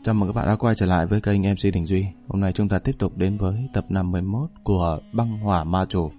Chào mừng các bạn đã quay trở lại với kênh MC Đình Duy. Hôm nay chúng ta tiếp tục đến với tập 51 của Băng Hỏa Ma Chủ.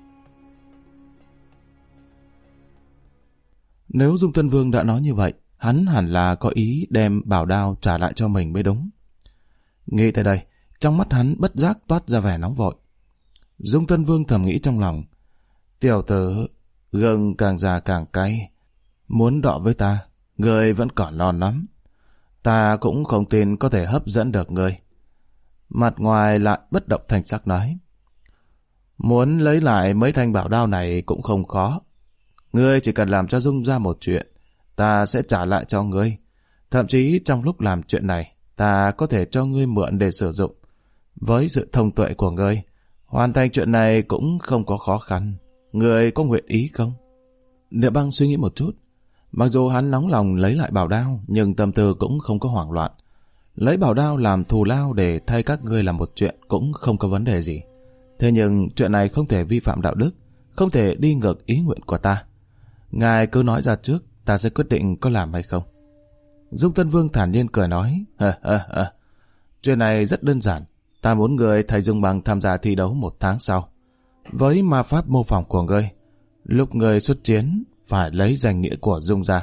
Nếu Dung Tân Vương đã nói như vậy, hắn hẳn là có ý đem bảo đao trả lại cho mình mới đúng. Nghĩ tới đây, trong mắt hắn bất giác toát ra vẻ nóng vội. Dung Tân Vương thầm nghĩ trong lòng, tiểu tử, gừng càng già càng cay, muốn đọ với ta, ngươi vẫn còn non lắm. Ta cũng không tin có thể hấp dẫn được ngươi. Mặt ngoài lại bất động thanh sắc nói, muốn lấy lại mấy thanh bảo đao này cũng không khó. Ngươi chỉ cần làm cho Dung ra một chuyện, ta sẽ trả lại cho ngươi. Thậm chí trong lúc làm chuyện này, ta có thể cho ngươi mượn để sử dụng. Với sự thông tuệ của ngươi, hoàn thành chuyện này cũng không có khó khăn. Ngươi có nguyện ý không? Niệm Băng suy nghĩ một chút. Mặc dù hắn nóng lòng lấy lại bảo đao, nhưng tâm tư cũng không có hoảng loạn. Lấy bảo đao làm thù lao để thay các ngươi làm một chuyện cũng không có vấn đề gì. Thế nhưng chuyện này không thể vi phạm đạo đức, không thể đi ngược ý nguyện của ta. Ngài cứ nói ra trước, ta sẽ quyết định có làm hay không. Dung Tân Vương thản nhiên cười nói, chuyện này rất đơn giản. Ta muốn ngươi thầy Dung Bằng tham gia thi đấu 1 tháng sau. Với ma pháp mô phỏng của ngươi, lúc ngươi xuất chiến phải lấy danh nghĩa của Dung ra.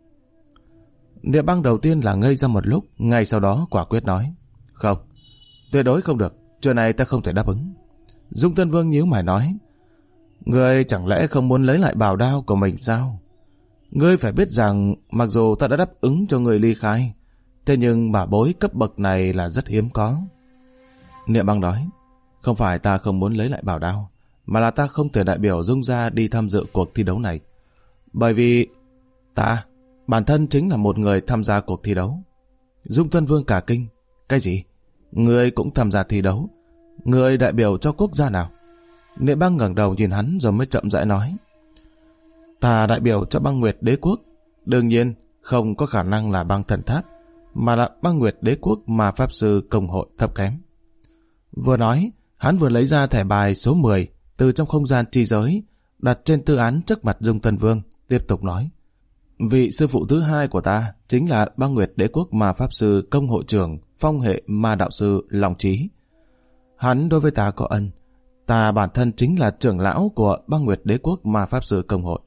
Niệm Băng đầu tiên là ngây ra một lúc, ngay sau đó quả quyết nói, không, tuyệt đối không được, chuyện này ta không thể đáp ứng. Dung Tân Vương nhíu mày nói, ngươi chẳng lẽ không muốn lấy lại bảo đao của mình sao? Ngươi phải biết rằng mặc dù ta đã đáp ứng cho ngươi ly khai, thế nhưng bảo bối cấp bậc này là rất hiếm có. Niệm Băng nói, không phải ta không muốn lấy lại bảo đao, mà là ta không thể đại biểu Dung ra đi tham dự cuộc thi đấu này. Bởi vì ta, bản thân chính là một người tham gia cuộc thi đấu. Dung Tân Vương cả kinh, cái gì? Ngươi cũng tham gia thi đấu? Ngươi đại biểu cho quốc gia nào? Niệm Băng ngẩng đầu nhìn hắn rồi mới chậm rãi nói, ta đại biểu cho Băng Nguyệt Đế Quốc. Đương nhiên không có khả năng là Băng Thần Tháp, mà là Băng Nguyệt Đế Quốc mà Pháp Sư Công hội thấp kém. Vừa nói, hắn vừa lấy ra thẻ bài số 10 từ trong không gian chi giới, đặt trên tư án trước mặt Dung Tân Vương, tiếp tục nói, vị sư phụ thứ hai của ta chính là Băng Nguyệt Đế Quốc mà Pháp Sư Công hội trưởng phong hệ ma đạo sư Long Trí. Hắn đối với ta có ân, ta bản thân chính là trưởng lão của Băng Nguyệt Đế Quốc mà Pháp Sư Công hội.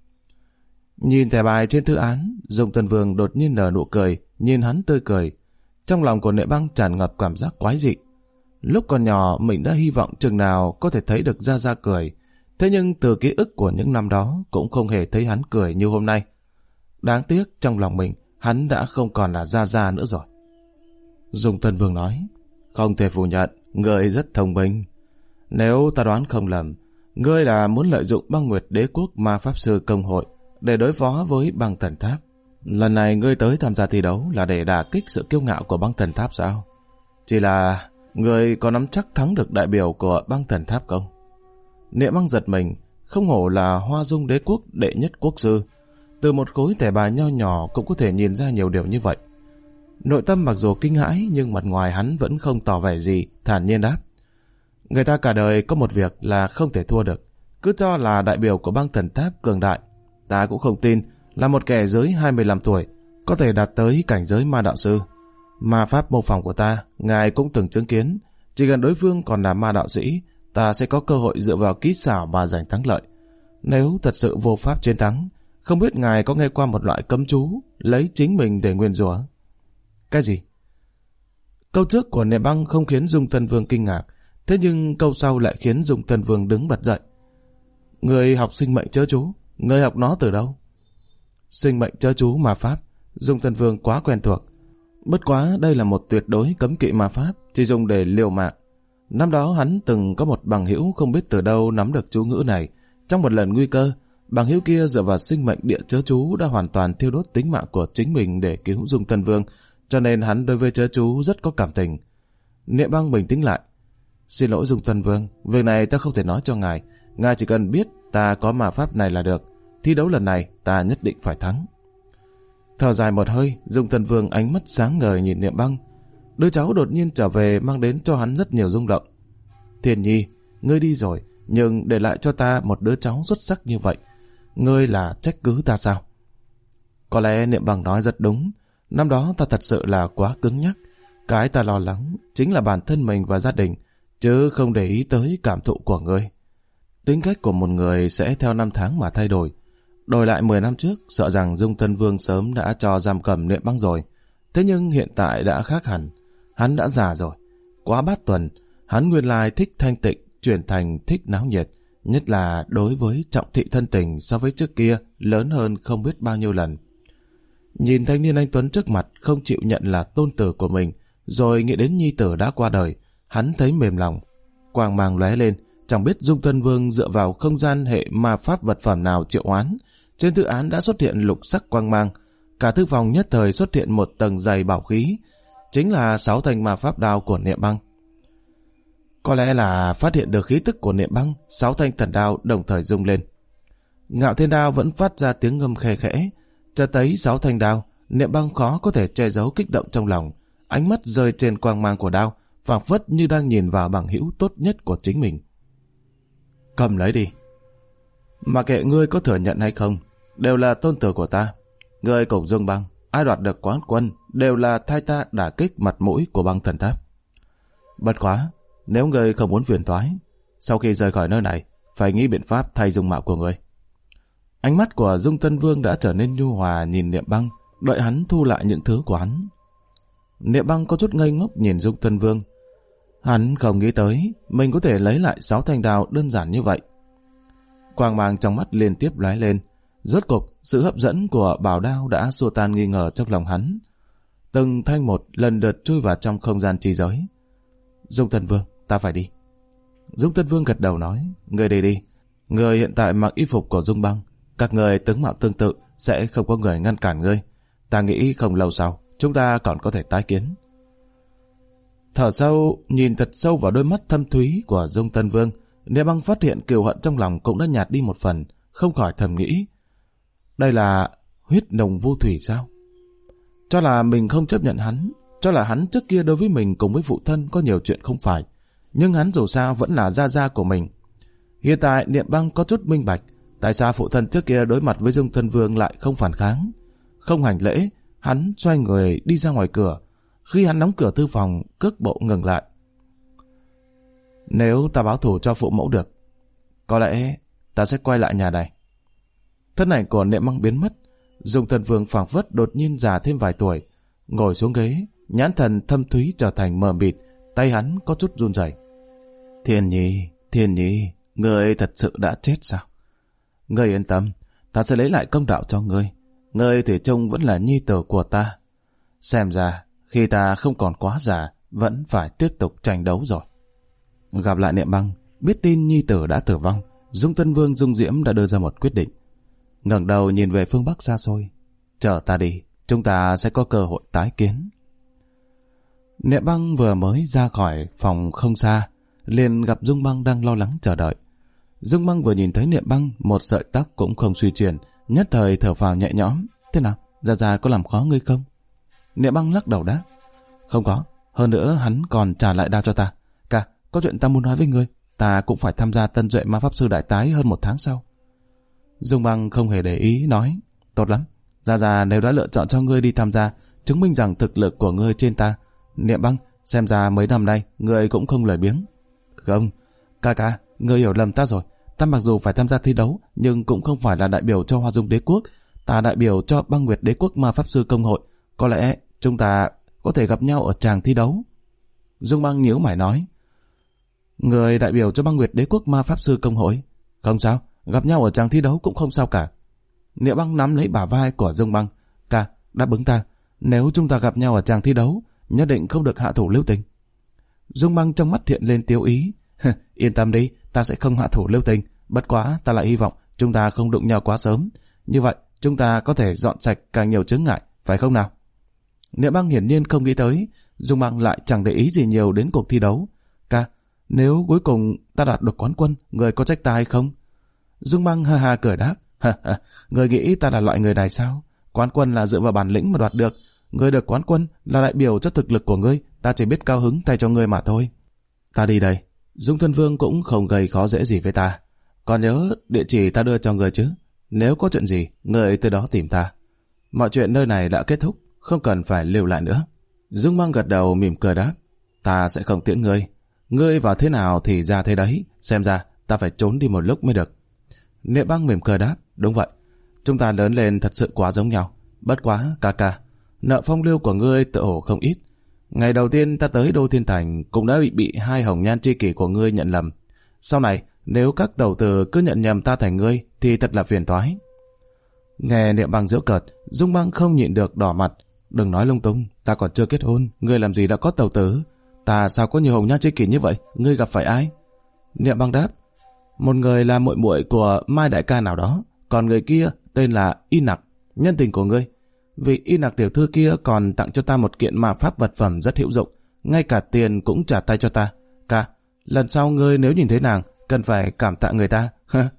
Nhìn thẻ bài trên thư án, Dung Tân Vương đột nhiên nở nụ cười, nhìn hắn tươi cười. Trong lòng của Niệm Băng tràn ngập cảm giác quái dị. Lúc còn nhỏ mình đã hy vọng chừng nào có thể thấy được Gia Gia cười, thế nhưng từ ký ức của những năm đó cũng không hề thấy hắn cười như hôm nay. Đáng tiếc trong lòng mình hắn đã không còn là Gia Gia nữa rồi. Dung Tân Vương nói, không thể phủ nhận, ngươi rất thông minh. Nếu ta đoán không lầm, ngươi là muốn lợi dụng Băng Nguyệt Đế Quốc ma Pháp Sư Công hội để đối phó với Băng Thần Tháp. Lần này ngươi tới tham gia thi đấu là để đả kích sự kiêu ngạo của Băng Thần Tháp sao? Chỉ là ngươi có nắm chắc thắng được đại biểu của Băng Thần Tháp không? Niệm Băng giật mình, không hổ là Hoa Dung Đế Quốc đệ nhất quốc sư. Từ một khối thẻ bài nho nhỏ cũng có thể nhìn ra nhiều điều như vậy. Nội tâm mặc dù kinh hãi nhưng mặt ngoài hắn vẫn không tỏ vẻ gì, thản nhiên đáp, người ta cả đời có một việc là không thể thua được, cứ cho là đại biểu của Băng Thần Tháp cường đại. Ta cũng không tin là một kẻ dưới 25 tuổi có thể đạt tới cảnh giới ma đạo sư. Ma pháp mô phỏng của ta, ngài cũng từng chứng kiến, chỉ cần đối phương còn là ma đạo sĩ, ta sẽ có cơ hội dựa vào kỹ xảo mà giành thắng lợi. Nếu thật sự vô pháp chiến thắng, không biết ngài có nghe qua một loại cấm chú lấy chính mình để nguyên rủa? Cái gì? Câu trước của Niệm Băng không khiến Dung Tân Vương kinh ngạc, thế nhưng câu sau lại khiến Dung Tân Vương đứng bật dậy. Người học sinh mệnh chớ chú, người học nó từ đâu? Sinh mệnh chớ chú ma pháp, Dung Tân Vương quá quen thuộc. Bất quá đây là một tuyệt đối cấm kỵ ma pháp, chỉ dùng để liều mạng. Năm đó hắn từng có một bằng hữu không biết từ đâu nắm được chú ngữ này. Trong một lần nguy cơ, bằng hữu kia dựa vào sinh mệnh địa chớ chú đã hoàn toàn thiêu đốt tính mạng của chính mình để cứu Dung Tân Vương, cho nên hắn đối với chớ chú rất có cảm tình. Niệm Băng bình tĩnh lại. Xin lỗi Dung Tân Vương, việc này ta không thể nói cho ngài. Ngài chỉ cần biết ta có ma pháp này là được. Thi đấu lần này ta nhất định phải thắng. Thở dài một hơi, Dung Tân Vương ánh mắt sáng ngời nhìn Niệm Băng. Đứa cháu đột nhiên trở về mang đến cho hắn rất nhiều rung động. Thiền Nhi, ngươi đi rồi, nhưng để lại cho ta một đứa cháu xuất sắc như vậy. Ngươi là trách cứ ta sao? Có lẽ Niệm Băng nói rất đúng. Năm đó ta thật sự là quá cứng nhắc. Cái ta lo lắng chính là bản thân mình và gia đình, chứ không để ý tới cảm thụ của ngươi. Tính cách của một người sẽ theo năm tháng mà thay đổi. Đổi lại 10 năm trước, sợ rằng Dung Tân Vương sớm đã cho giam cầm Niệm Băng rồi. Thế nhưng hiện tại đã khác hẳn. Hắn đã già rồi. Quá bát tuần, hắn nguyên lai thích thanh tịnh, chuyển thành thích náo nhiệt. Nhất là đối với trọng thị thân tình so với trước kia lớn hơn không biết bao nhiêu lần. Nhìn thanh niên anh tuấn trước mặt không chịu nhận là tôn tử của mình, rồi nghĩ đến nhi tử đã qua đời, hắn thấy mềm lòng. Quang mang lóe lên, chẳng biết Dung Tân Vương dựa vào không gian hệ ma pháp vật phẩm nào triệu hoán. Trên thư án đã xuất hiện lục sắc quang mang, cả thư phòng nhất thời xuất hiện một tầng dày bảo khí, chính là 6 thanh ma pháp đao của Niệm Băng. Có lẽ là phát hiện được khí tức của Niệm Băng, 6 thanh thần đao đồng thời rung lên. Ngạo Thiên Đao vẫn phát ra tiếng ngâm khe khẽ. Cho tới 6 thanh đao, Niệm Băng khó có thể che giấu kích động trong lòng. Ánh mắt rơi trên quang mang của đao, phảng phất như đang nhìn vào bằng hữu tốt nhất của chính mình. Cầm lấy đi. Mà kệ ngươi có thừa nhận hay không, đều là tôn tử của ta. Ngươi cùng Dương Băng, ai đoạt được quán quân đều là thay ta đả kích mặt mũi của Băng Thần Tháp. Bất quá, nếu ngươi không muốn phiền toái, sau khi rời khỏi nơi này, phải nghĩ biện pháp thay dung mạo của ngươi. Ánh mắt của Dung Tân Vương đã trở nên nhu hòa nhìn Niệm Băng, đợi hắn thu lại những thứ của hắn. Niệm Băng có chút ngây ngốc nhìn Dung Tân Vương. Hắn không nghĩ tới mình có thể lấy lại 6 thanh đao đơn giản như vậy. Quang mang trong mắt liên tiếp lóe lên. Rốt cục, sự hấp dẫn của bảo đao đã xua tan nghi ngờ trong lòng hắn. Từng thanh một lần lượt chui vào trong không gian chi giới. Dung Tân Vương, ta phải đi. Dung Tân Vương gật đầu nói, ngươi đi đi. Ngươi hiện tại mặc y phục của Dung Băng, các người tướng mạo tương tự, sẽ không có người ngăn cản ngươi. Ta nghĩ không lâu sau, chúng ta còn có thể tái kiến. Thở sâu, nhìn thật sâu vào đôi mắt thâm thúy của Dung Tân Vương, Niệm Băng phát hiện kiều hận trong lòng cũng đã nhạt đi một phần, không khỏi thầm nghĩ. Đây là huyết nồng vô thủy sao? Cho là mình không chấp nhận hắn, cho là hắn trước kia đối với mình cùng với phụ thân có nhiều chuyện không phải, nhưng hắn dù sao vẫn là gia gia của mình. Hiện tại Niệm Băng có chút minh bạch, tại sao phụ thân trước kia đối mặt với Dung Tân Vương lại không phản kháng. Không hành lễ, hắn xoay người đi ra ngoài cửa. Khi hắn đóng cửa thư phòng, cước bộ ngừng lại. Nếu ta báo thù cho phụ mẫu được, có lẽ ta sẽ quay lại nhà này. Thân ảnh của Niệm Băng biến mất. Dung Tân Vương phảng phất đột nhiên già thêm vài tuổi, ngồi xuống ghế, nhãn thần thâm thúy trở thành mờ mịt, tay hắn có chút run rẩy. Thiên Nhi, ngươi thật sự đã chết sao? Ngươi yên tâm, ta sẽ lấy lại công đạo cho ngươi. Ngươi thì trông vẫn là nhi tử của ta. Xem ra, khi ta không còn quá già, vẫn phải tiếp tục tranh đấu rồi. Gặp lại Niệm Băng, biết tin nhi tử đã tử vong, Dung Tân Vương Dung Diễm đã đưa ra một quyết định. Ngẩng đầu nhìn về phương Bắc xa xôi. Chờ ta đi, chúng ta sẽ có cơ hội tái kiến. Niệm Băng vừa mới ra khỏi phòng không xa, liền gặp Dung Băng đang lo lắng chờ đợi. Dung Băng vừa nhìn thấy Niệm Băng, một sợi tóc cũng không suy chuyển, nhất thời thở phào nhẹ nhõm. Thế nào, Gia có làm khó ngươi không? Niệm Băng lắc đầu đáp. Không có, hơn nữa hắn còn trả lại đao cho ta. Ca, có chuyện ta muốn nói với ngươi, ta cũng phải tham gia tân duệ ma pháp sư đại tái hơn 1 tháng sau. Dung Băng không hề để ý, nói, tốt lắm, Gia nếu đã lựa chọn cho ngươi đi tham gia, chứng minh rằng thực lực của ngươi trên ta. Niệm Băng, xem ra mấy năm nay ngươi cũng không lười biếng. Không, ca, ngươi hiểu lầm ta rồi. Ta mặc dù phải tham gia thi đấu, nhưng cũng không phải là đại biểu cho Hoa Dung Đế Quốc. Ta đại biểu cho Băng Nguyệt Đế Quốc Ma Pháp Sư Công hội. Có lẽ chúng ta có thể gặp nhau ở tràng thi đấu. Dung Băng nhíu mày nói, người đại biểu cho Băng Nguyệt Đế Quốc Ma Pháp Sư Công hội? Không sao, gặp nhau ở tràng thi đấu cũng không sao cả. Niệm Băng nắm lấy bả vai của Dung Băng. Ca, đáp ứng ta, nếu chúng ta gặp nhau ở tràng thi đấu, nhất định không được hạ thủ lưu tình. Dung Băng trong mắt hiện lên tiêu ý. Yên tâm đi, ta sẽ không hạ thủ lưu tình. Bất quá ta lại hy vọng chúng ta không đụng nhau quá sớm. Như vậy chúng ta có thể dọn sạch càng nhiều chướng ngại, phải không nào? Niệm Băng hiển nhiên không nghĩ tới Dung Băng lại chẳng để ý gì nhiều đến cuộc thi đấu. Ca, nếu cuối cùng ta đạt được quán quân, người có trách ta hay không? Dung Băng ha ha cười đáp. Người nghĩ ta là loại người này sao? Quán quân là dựa vào bản lĩnh mà đoạt được. Ngươi được quán quân là đại biểu cho thực lực của ngươi, ta chỉ biết cao hứng thay cho ngươi mà thôi. Ta đi đây. Dung Tân Vương cũng không gây khó dễ gì với ta. Còn nhớ địa chỉ ta đưa cho ngươi chứ? Nếu có chuyện gì, ngươi từ đó tìm ta. Mọi chuyện nơi này đã kết thúc. không cần phải lưu lại nữa. Dung Băng gật đầu mỉm cười đáp, ta sẽ không tiễn ngươi. Ngươi vào thế nào thì ra thế đấy, xem ra ta phải trốn đi một lúc mới được. Niệm Băng mỉm cười đáp, đúng vậy, chúng ta lớn lên thật sự quá giống nhau. Bất quá, ca ca, nợ phong lưu của ngươi tự hổ không ít. Ngày đầu tiên ta tới Đô Thiên Thành cũng đã bị hai hồng nhan tri kỷ của ngươi nhận lầm. Sau này, nếu các tẩu tử cứ nhận nhầm ta thành ngươi thì thật là phiền toái. Nghe Niệm Băng giễu cợt, Dung Băng không nhịn được đỏ mặt. Đừng nói lung tung, ta còn chưa kết hôn, ngươi làm gì đã có tẩu tử? Ta sao có nhiều hồng nhan tri kỷ như vậy? Ngươi gặp phải ai? Niệm Băng đáp, một người là muội muội của Mai đại ca nào đó, còn người kia tên là Y Nặc, nhân tình của ngươi. Vì Y Nặc tiểu thư kia còn tặng cho ta một kiện ma pháp vật phẩm rất hữu dụng, ngay cả tiền cũng trả tay cho ta. Ca, lần sau ngươi nếu nhìn thấy nàng, cần phải cảm tạ người ta.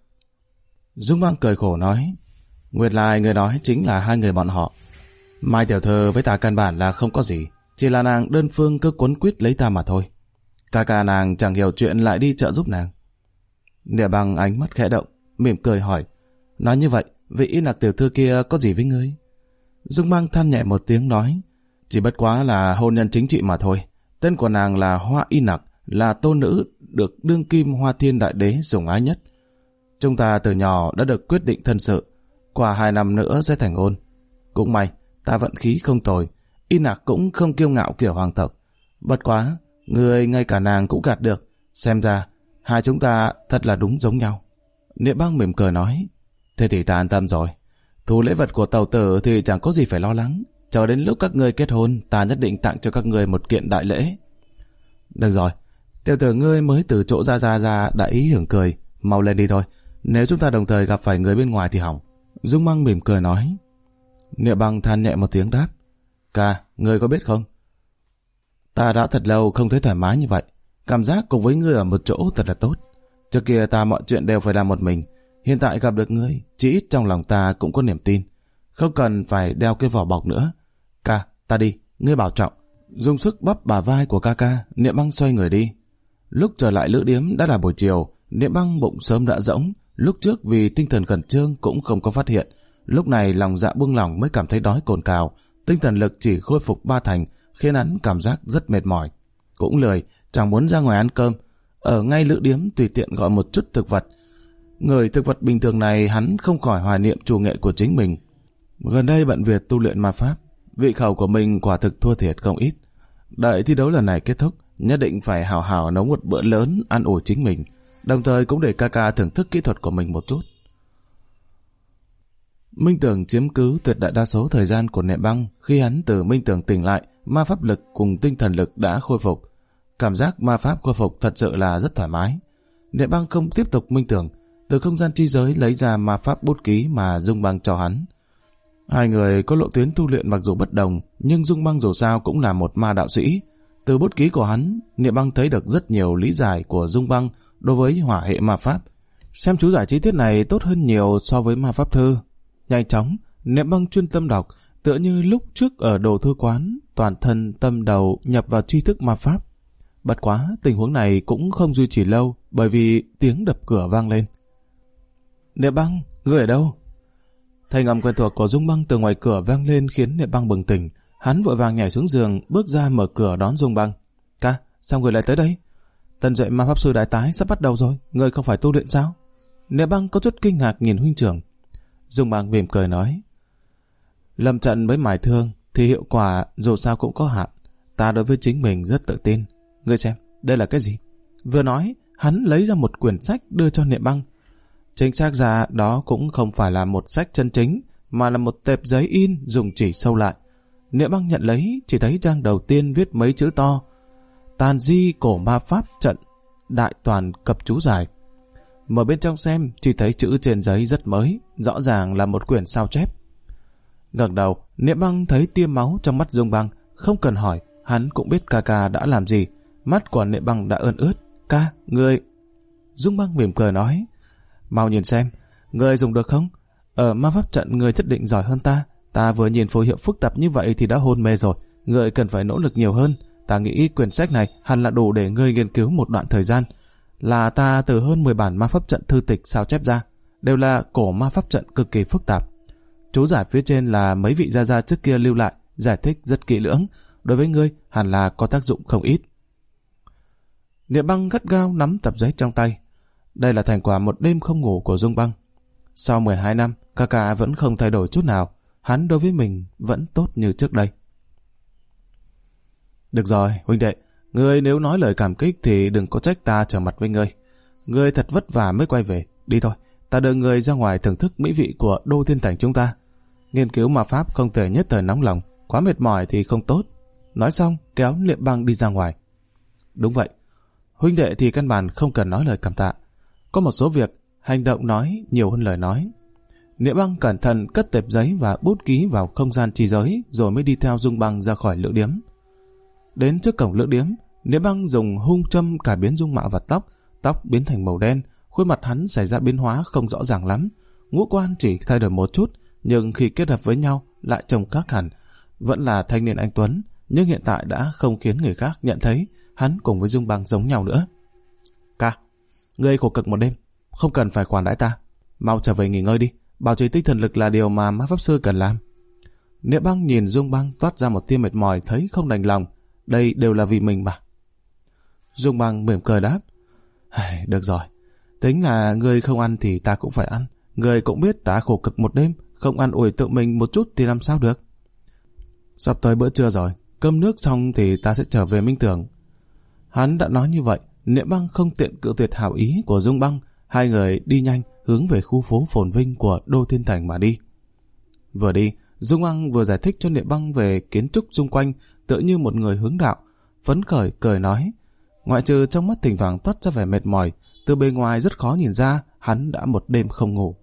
Dung Băng cười khổ nói, nguyên lai người nói chính là hai người bọn họ. Mai tiểu thư với ta căn bản là không có gì, chỉ là nàng đơn phương cứ cuốn quýt lấy ta mà thôi. Ca ca nàng chẳng hiểu chuyện lại đi trợ giúp nàng. Niệm Băng ánh mắt khẽ động, mỉm cười hỏi, nói như vậy, vị Y Nặc tiểu thư kia có gì với ngươi? Dung Băng than nhẹ một tiếng nói, chỉ bất quá là hôn nhân chính trị mà thôi. Tên của nàng là Hoa Y Nặc, là tôn nữ được đương kim Hoa Thiên Đại Đế sủng ái nhất. Chúng ta từ nhỏ đã được quyết định thân sự, qua 2 năm nữa sẽ thành hôn. Cũng may, ta vận khí không tồi, Y Nặc cũng không kiêu ngạo kiểu hoàng tộc. Bất quá, người ngay cả nàng cũng gạt được, xem ra hai chúng ta thật là đúng giống nhau. Niệm Băng mỉm cười nói, thế thì ta an tâm rồi. Thu lễ vật của tàu tử thì chẳng có gì phải lo lắng. Chờ đến lúc các ngươi kết hôn, ta nhất định tặng cho các ngươi một kiện đại lễ. Được rồi, tiểu tử ngươi mới từ chỗ ra đã ý hưởng cười, mau lên đi thôi. Nếu chúng ta đồng thời gặp phải người bên ngoài thì hỏng. Dung Băng mỉm cười nói. Niệm Băng than nhẹ một tiếng đáp, ca, ngươi có biết không? Ta đã thật lâu không thấy thoải mái như vậy. Cảm giác cùng với ngươi ở một chỗ thật là tốt. Trước kia ta mọi chuyện đều phải làm một mình. Hiện tại gặp được ngươi, chỉ ít trong lòng ta cũng có niềm tin. Không cần phải đeo cái vỏ bọc nữa. Ca, ta đi, ngươi bảo trọng. Dùng sức bắp bả vai của ca ca, Niệm Băng xoay người đi. Lúc trở lại lữ điếm đã là buổi chiều, Niệm Băng bụng sớm đã rỗng. Lúc trước vì tinh thần khẩn trương cũng không có phát hiện. Lúc này lòng dạ buông lỏng mới cảm thấy đói cồn cào. Tinh thần lực chỉ khôi phục 3 thành, khiến hắn cảm giác rất mệt mỏi. Cũng lười, chẳng muốn ra ngoài ăn cơm. Ở ngay lữ điếm tùy tiện gọi một chút thực vật. Người thực vật bình thường này hắn không khỏi hoài niệm chủ nghệ của chính mình. Gần đây bận việc tu luyện ma pháp, vị khẩu của mình quả thực thua thiệt không ít. Đợi thi đấu lần này kết thúc, nhất định phải hào hào nấu một bữa lớn ăn ủi chính mình, đồng thời cũng để ca ca thưởng thức kỹ thuật của mình một chút. Minh Tưởng chiếm cứ tuyệt đại đa số thời gian của Niệm Băng. Khi hắn từ Minh Tưởng tỉnh lại, ma pháp lực cùng tinh thần lực đã khôi phục. Cảm giác ma pháp khôi phục thật sự là rất thoải mái. Niệm Băng không tiếp tục minh tưởng, từ không gian chi giới lấy ra ma pháp bút ký mà Dung Băng cho hắn. Hai người có lộ tuyến tu luyện mặc dù bất đồng, nhưng Dung Băng dù sao cũng là một ma đạo sĩ. Từ bút ký của hắn, Niệm Băng thấy được rất nhiều lý giải của Dung Băng đối với hỏa hệ ma pháp. Xem chú giải chi tiết này tốt hơn nhiều so với ma pháp thư. Nhanh chóng, Niệm Băng chuyên tâm đọc, tựa như lúc trước ở đồ thư quán, toàn thân tâm đầu nhập vào tri thức ma pháp. Bất quá, tình huống này cũng không duy trì lâu, bởi vì tiếng đập cửa vang lên. Niệm Băng, ngươi ở đâu? Thanh âm quen thuộc của Dung Băng từ ngoài cửa vang lên khiến Niệm Băng bừng tỉnh. Hắn vội vàng nhảy xuống giường, bước ra mở cửa đón Dung Băng. Ca, sao người lại tới đây? Tân dạy ma pháp sư đại tái sắp bắt đầu rồi, ngươi không phải tu luyện sao? Niệm Băng có chút kinh ngạc nhìn huynh trưởng. Dung Băng mỉm cười nói, lâm trận với mài thương thì hiệu quả dù sao cũng có hạn. Ta đối với chính mình rất tự tin. Ngươi xem, đây là cái gì? Vừa nói, hắn lấy ra một quyển sách đưa cho Niệm Băng. Chính xác ra đó cũng không phải là một sách chân chính, mà là một tệp giấy in dùng chỉ sâu lại. Niệm Băng nhận lấy, chỉ thấy trang đầu tiên viết mấy chữ to: Tàn di cổ ma pháp trận, đại toàn cập chú giải. Mở bên trong xem, chỉ thấy chữ trên giấy rất mới, rõ ràng là một quyển sao chép. Ngẩng đầu, Niệm Băng thấy tia máu trong mắt Dung Băng, không cần hỏi, hắn cũng biết ca ca đã làm gì. Mắt của Niệm Băng đã ươn ướt. Ca, ngươi... Dung Băng mỉm cười nói, mau nhìn xem, ngươi dùng được không? Ở ma pháp trận ngươi nhất định giỏi hơn ta. Ta vừa nhìn phù hiệu phức tạp như vậy thì đã hôn mê rồi. Ngươi cần phải nỗ lực nhiều hơn. Ta nghĩ quyển sách này hẳn là đủ để ngươi nghiên cứu một đoạn thời gian. Là ta từ hơn 10 bản ma pháp trận thư tịch sao chép ra, đều là cổ ma pháp trận cực kỳ phức tạp. Chú giải phía trên là mấy vị gia gia trước kia lưu lại, giải thích rất kỹ lưỡng. Đối với ngươi hẳn là có tác dụng không ít. Niệm Băng gắt gao nắm tập giấy trong tay. Đây là thành quả một đêm không ngủ của Dung Băng. Sau 12 năm, ca ca vẫn không thay đổi chút nào. Hắn đối với mình vẫn tốt như trước đây. Được rồi, huynh đệ. Ngươi nếu nói lời cảm kích thì đừng có trách ta trở mặt với ngươi. Ngươi thật vất vả mới quay về. Đi thôi, ta đưa ngươi ra ngoài thưởng thức mỹ vị của Đô Thiên Thành chúng ta. Nghiên cứu ma pháp không thể nhất thời nóng lòng. Quá mệt mỏi thì không tốt. Nói xong, kéo Niệm Băng đi ra ngoài. Đúng vậy. Huynh đệ thì căn bản không cần nói lời cảm tạ. Có một số việc, hành động nói nhiều hơn lời nói. Niệm Băng cẩn thận cất tệp giấy và bút ký vào không gian chi giới rồi mới đi theo Dung Băng ra khỏi lữ điếm. Đến trước cổng lữ điếm, Niệm Băng dùng hung châm cải biến dung mạo và tóc biến thành màu đen, khuôn mặt hắn xảy ra biến hóa không rõ ràng lắm. Ngũ quan chỉ thay đổi một chút, nhưng khi kết hợp với nhau lại trông khác hẳn. Vẫn là thanh niên anh tuấn, nhưng hiện tại đã không khiến người khác nhận thấy hắn cùng với Dung Băng giống nhau nữa. Ca, ngươi khổ cực một đêm, không cần phải khoản đãi ta. Mau trở về nghỉ ngơi đi, bảo trì tinh thần lực là điều mà ma pháp sư cần làm. Niệm Băng nhìn Dung Băng toát ra một tia mệt mỏi, thấy không đành lòng. Đây đều là vì mình mà. Dung Băng mỉm cười đáp. Được rồi, tính là ngươi không ăn thì ta cũng phải ăn. Ngươi cũng biết ta khổ cực một đêm, không ăn ủi tự mình một chút thì làm sao được. Sắp tới bữa trưa rồi, cơm nước xong thì ta sẽ trở về Minh Tưởng. Hắn đã nói như vậy, Niệm Băng không tiện cự tuyệt hảo ý của Dung Băng. Hai người đi nhanh hướng về khu phố phồn vinh của Đô Thiên Thành mà đi. Vừa đi, Dung Băng vừa giải thích cho Niệm Băng về kiến trúc xung quanh, tựa như một người hướng đạo, phấn khởi cười nói. Ngoại trừ trong mắt thỉnh thoảng toát ra vẻ mệt mỏi, từ bề ngoài rất khó nhìn ra hắn đã một đêm không ngủ.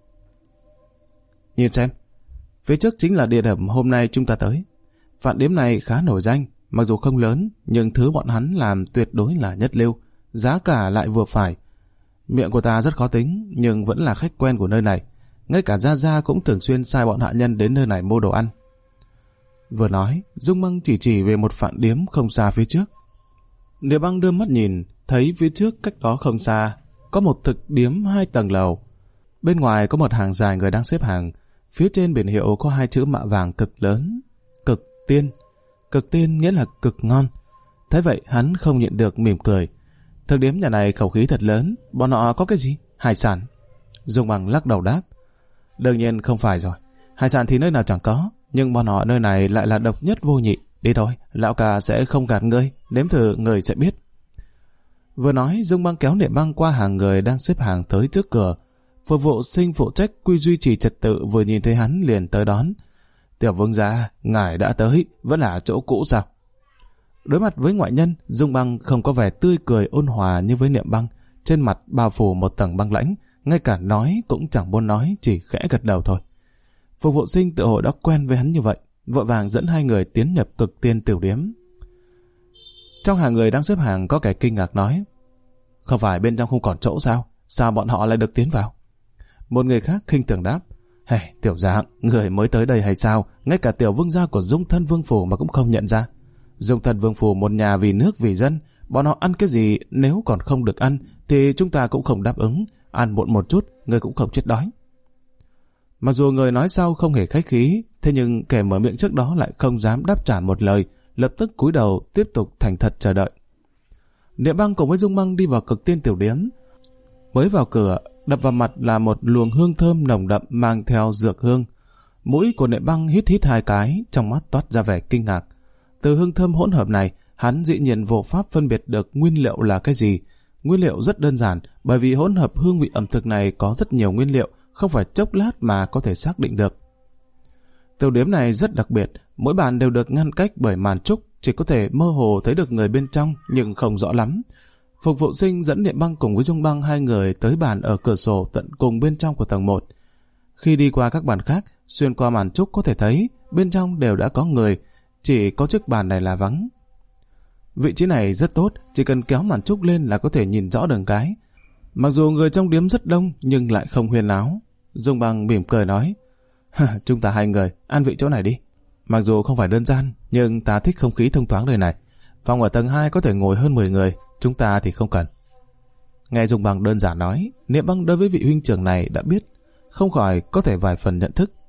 Nhìn xem, phía trước chính là địa điểm hôm nay chúng ta tới. Vạn điếm này khá nổi danh, mặc dù không lớn, nhưng thứ bọn hắn làm tuyệt đối là nhất lưu, giá cả lại vừa phải. Miệng của ta rất khó tính, nhưng vẫn là khách quen của nơi này. Ngay cả Gia Gia cũng thường xuyên sai bọn hạ nhân đến nơi này mua đồ ăn. Vừa nói, Dung Băng chỉ về một vạn điếm không xa phía trước. Niệm Băng đưa mắt nhìn, thấy phía trước cách đó không xa, có một thực điếm 2 tầng lầu. Bên ngoài có một hàng dài người đang xếp hàng, phía trên biển hiệu có 2 chữ mạ vàng cực lớn, Cực Tiên. Cực Tiên nghĩa là cực ngon. Thế vậy hắn không nhịn được mỉm cười. Thực điếm nhà này khẩu khí thật lớn, bọn họ có cái gì? Hải sản. Dung Băng lắc đầu đáp. Đương nhiên không phải rồi, hải sản thì nơi nào chẳng có, nhưng bọn họ nơi này lại là độc nhất vô nhị. Đi thôi, lão ca sẽ không gạt ngươi, nếm thử người sẽ biết. Vừa nói, Dung Băng kéo Niệm Băng qua hàng người đang xếp hàng tới trước cửa. Phục vụ sinh phụ trách quy duy trì trật tự vừa nhìn thấy hắn liền tới đón. Tiểu vương gia, ngài đã tới, vẫn là chỗ cũ sao? Đối mặt với ngoại nhân, Dung Băng không có vẻ tươi cười ôn hòa như với Niệm Băng, trên mặt bao phủ một tầng băng lãnh, ngay cả nói cũng chẳng muốn nói, chỉ khẽ gật đầu thôi. Phục vụ sinh tự hồ đã quen với hắn như vậy, vội vàng dẫn 2 người tiến nhập Cực Tiên tiểu điếm. Trong hàng người đang xếp hàng có kẻ kinh ngạc nói, không phải bên trong không còn chỗ sao? Sao bọn họ lại được tiến vào? Một người khác khinh thường đáp, tiểu dạng, người mới tới đây hay sao? Ngay cả tiểu vương gia của Dung Thân Vương Phủ mà cũng không nhận ra. Dung Thân Vương Phủ một nhà vì nước vì dân, bọn họ ăn cái gì nếu còn không được ăn thì chúng ta cũng không đáp ứng, ăn muộn một chút người cũng không chết đói. Mặc dù người nói sau không hề khách khí, thế nhưng kẻ mở miệng trước đó lại không dám đáp trả một lời, lập tức cúi đầu tiếp tục thành thật chờ đợi. Niệm Băng cùng với Dung Băng đi vào Cực Tiên tiểu điếm. Mới vào cửa, đập vào mặt là một luồng hương thơm nồng đậm mang theo dược hương. Mũi của Niệm Băng hít 2 cái, trong mắt toát ra vẻ kinh ngạc. Từ hương thơm hỗn hợp này, hắn dĩ nhiên vô pháp phân biệt được nguyên liệu là cái gì. Nguyên liệu rất đơn giản, bởi vì hỗn hợp hương vị ẩm thực này có rất nhiều nguyên liệu, không phải chốc lát mà có thể xác định được. Tiểu điếm này rất đặc biệt, mỗi bàn đều được ngăn cách bởi màn trúc, chỉ có thể mơ hồ thấy được người bên trong nhưng không rõ lắm. Phục vụ sinh dẫn Niệm Băng cùng với Dung Băng 2 người tới bàn ở cửa sổ tận cùng bên trong của tầng 1. Khi đi qua các bàn khác, xuyên qua màn trúc có thể thấy bên trong đều đã có người, chỉ có chiếc bàn này là vắng. Vị trí này rất tốt, chỉ cần kéo màn trúc lên là có thể nhìn rõ đường cái. Mặc dù người trong điếm rất đông nhưng lại không huyên náo. Dung Băng mỉm cười nói, chúng ta 2 người, ăn vị chỗ này đi. Mặc dù không phải đơn giản, nhưng ta thích không khí thông thoáng nơi này. Phòng ở tầng 2 có thể ngồi hơn 10 người, chúng ta thì không cần. Nghe Dung Băng đơn giản nói, Niệm Băng đối với vị huynh trưởng này đã biết, không khỏi có thể vài phần nhận thức.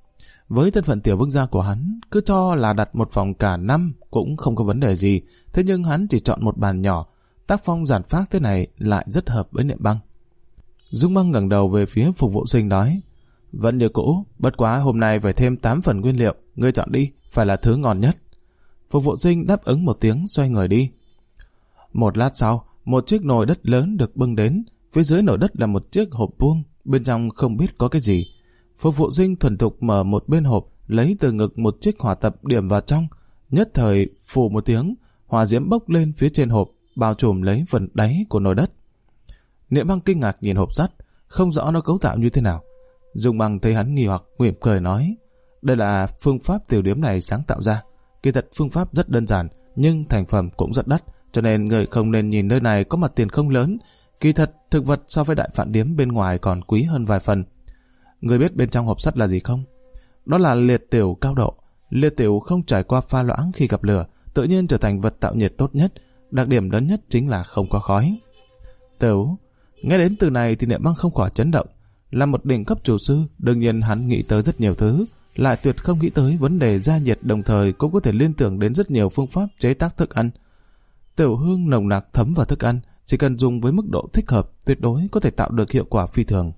Với thân phận tiểu vương gia của hắn, cứ cho là đặt một phòng cả năm cũng không có vấn đề gì. Thế nhưng hắn chỉ chọn một bàn nhỏ, tác phong giản phác thế này lại rất hợp với Niệm Băng. Dung Băng ngẩng đầu về phía Phục Vụ Sinh nói, vẫn như cũ, bất quá hôm nay phải thêm 8 phần nguyên liệu, ngươi chọn đi, phải là thứ ngon nhất. Phục Vụ Sinh đáp ứng một tiếng, xoay người đi. Một lát sau, một chiếc nồi đất lớn được bưng đến, phía dưới nồi đất là một chiếc hộp vuông, bên trong không biết có cái gì. Phục Vụ Sinh thuần thục mở một bên hộp, lấy từ ngực một chiếc hỏa tập điểm vào trong, nhất thời phù một tiếng, hỏa diễm bốc lên phía trên hộp, bao trùm lấy phần đáy của nồi đất. Niệm Băng kinh ngạc nhìn hộp sắt, không rõ nó cấu tạo như thế nào. Dung Băng thấy hắn nghi hoặc, mỉm cười nói, đây là phương pháp tiểu điếm này sáng tạo ra. Kỳ thật phương pháp rất đơn giản, nhưng thành phẩm cũng rất đắt, cho nên người không nên nhìn nơi này có mặt tiền không lớn. Kỳ thật thực vật so với đại phạn điếm bên ngoài còn quý hơn vài phần. Người biết bên trong hộp sắt là gì không? Đó là liệt tiểu cao độ. Liệt tiểu không trải qua pha loãng khi gặp lửa, tự nhiên trở thành vật tạo nhiệt tốt nhất. Đặc điểm lớn nhất chính là không có khói. Tiểu, nghe đến từ này thì Niệm Băng không khỏi chấn động. Là một đỉnh cấp chủ sư, đương nhiên hắn nghĩ tới rất nhiều thứ, lại tuyệt không nghĩ tới vấn đề gia nhiệt, đồng thời cũng có thể liên tưởng đến rất nhiều phương pháp chế tác thức ăn. Tiểu hương nồng nặc thấm vào thức ăn, chỉ cần dùng với mức độ thích hợp, tuyệt đối có thể tạo được hiệu quả phi thường.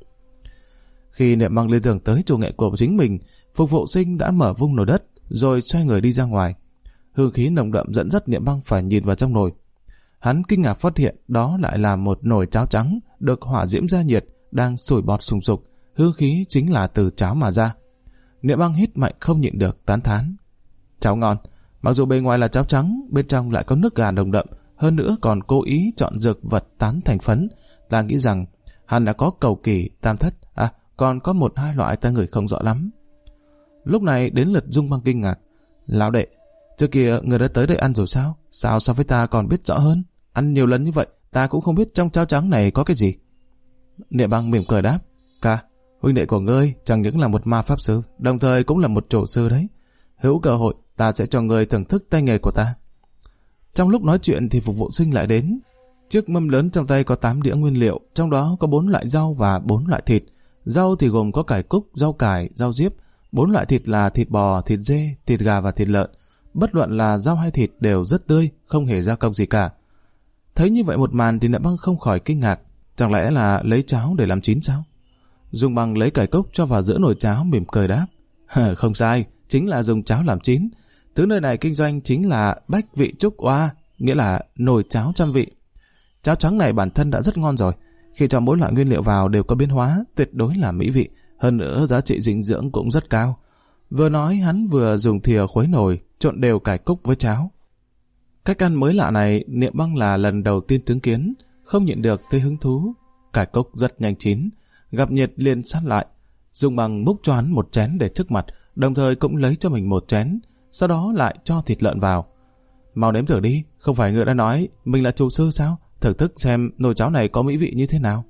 Khi Niệm Băng liên tưởng tới chủ nghệ của chính mình, Phục Vụ Sinh đã mở vung nồi đất, rồi xoay người đi ra ngoài. Hương khí nồng đậm dẫn dắt Niệm Băng phải nhìn vào trong nồi. Hắn kinh ngạc phát hiện đó lại là một nồi cháo trắng được hỏa diễm gia nhiệt, đang sủi bọt sùng sục, hương khí chính là từ cháo mà ra. Niệm Băng hít mạnh không nhịn được, tán thán. Cháo ngon, mặc dù bề ngoài là cháo trắng, bên trong lại có nước gà nồng đậm, hơn nữa còn cố ý chọn dược vật tán thành phấn. Ta nghĩ rằng hắn đã có cầu kỳ, tam thất, còn có 1-2 loại ta ngửi không rõ lắm. Lúc này đến lượt Dung Băng kinh ngạc. Lão đệ, trước kia người đã tới đây ăn rồi sao? Sao so với ta còn biết rõ hơn? Ăn nhiều lần như vậy, ta cũng không biết trong cháo trắng này có cái gì. Niệm Băng mỉm cười đáp, ca, huynh đệ của ngươi chẳng những là một ma pháp sư, đồng thời cũng là một trổ sư đấy. Hữu cơ hội, ta sẽ cho ngươi thưởng thức tay nghề của ta. Trong lúc nói chuyện thì Phục Vụ Sinh lại đến. Chiếc mâm lớn trong tay có 8 đĩa nguyên liệu, trong đó có 4 loại rau và 4 loại thịt. Rau thì gồm có cải cúc, rau cải, rau diếp. 4 loại thịt là thịt bò, thịt dê, thịt gà và thịt lợn. Bất luận là rau hay thịt đều rất tươi, không hề gia công gì cả. Thấy như vậy một màn thì Niệm Băng không khỏi kinh ngạc. Chẳng lẽ là lấy cháo để làm chín sao? Dung Băng lấy cải cúc cho vào giữa nồi cháo, mỉm cười đáp, không sai, chính là dùng cháo làm chín. Thứ nơi này kinh doanh chính là bách vị trúc oa, nghĩa là nồi cháo trăm vị. Cháo trắng này bản thân đã rất ngon rồi, khi cho mỗi loại nguyên liệu vào đều có biến hóa, tuyệt đối là mỹ vị, hơn nữa giá trị dinh dưỡng cũng rất cao. Vừa nói hắn vừa dùng thìa khuấy nồi, trộn đều cải cúc với cháo. Cách ăn mới lạ này Niệm Băng là lần đầu tiên chứng kiến, không nhịn được thấy hứng thú. Cải cúc rất nhanh chín, gặp nhiệt liền sát lại. Dung Băng múc cho hắn một chén để trước mặt, đồng thời cũng lấy cho mình một chén, sau đó lại cho thịt lợn vào. Mau nếm thử đi, không phải ngươi đã nói mình là chủ sư sao? Thưởng thức xem nồi cháo này có mỹ vị như thế nào.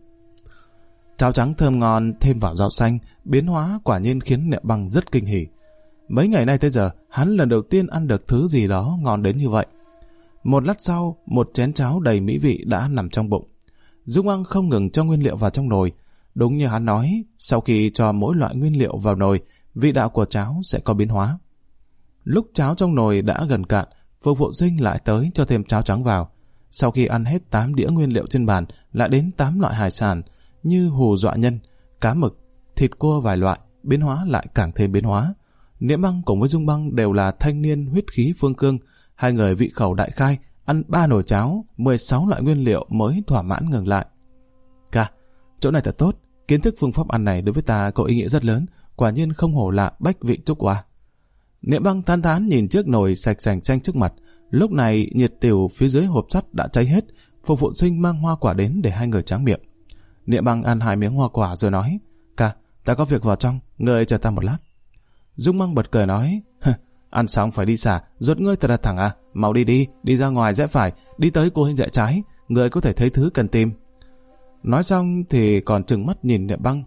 Cháo trắng thơm ngon thêm vào rau xanh, biến hóa quả nhiên khiến Niệm Băng rất kinh hỉ. Mấy ngày nay tới giờ, hắn lần đầu tiên ăn được thứ gì đó ngon đến như vậy. Một lát sau, một chén cháo đầy mỹ vị đã nằm trong bụng. Dung Băng không ngừng cho nguyên liệu vào trong nồi. Đúng như hắn nói, sau khi cho mỗi loại nguyên liệu vào nồi, vị đạo của cháo sẽ có biến hóa. Lúc cháo trong nồi đã gần cạn, Phục Vụ Sinh lại tới cho thêm cháo trắng vào. Sau khi ăn hết 8 đĩa nguyên liệu trên bàn, lại đến 8 loại hải sản như hù dọa nhân, cá mực, thịt cua vài loại, biến hóa lại càng thêm biến hóa. Niệm Băng cùng với Dung Băng đều là thanh niên huyết khí phương cương, hai người vị khẩu đại khai, ăn 3 nồi cháo, 16 loại nguyên liệu mới thỏa mãn ngừng lại. Ca, chỗ này thật tốt, kiến thức phương pháp ăn này đối với ta có ý nghĩa rất lớn, quả nhiên không hổ là bách vị trúc oa. Niệm Băng than thán nhìn chiếc nồi sạch sành chanh trước mặt. Lúc này nhiệt tiểu phía dưới hộp sắt đã cháy hết. Phục Vụ Sinh mang hoa quả đến để hai người tráng miệng. Niệm Băng ăn 2 miếng hoa quả rồi nói, ca, ta có việc vào trong, ngươi chờ ta một lát. Dung Băng bật cười nói, ăn xong phải đi xả, ruột ngươi thật là thẳng à, mau đi đi, đi ra ngoài rẽ phải, đi tới cô hình rẽ trái, ngươi có thể thấy thứ cần tìm. Nói xong thì còn trừng mắt nhìn Niệm Băng.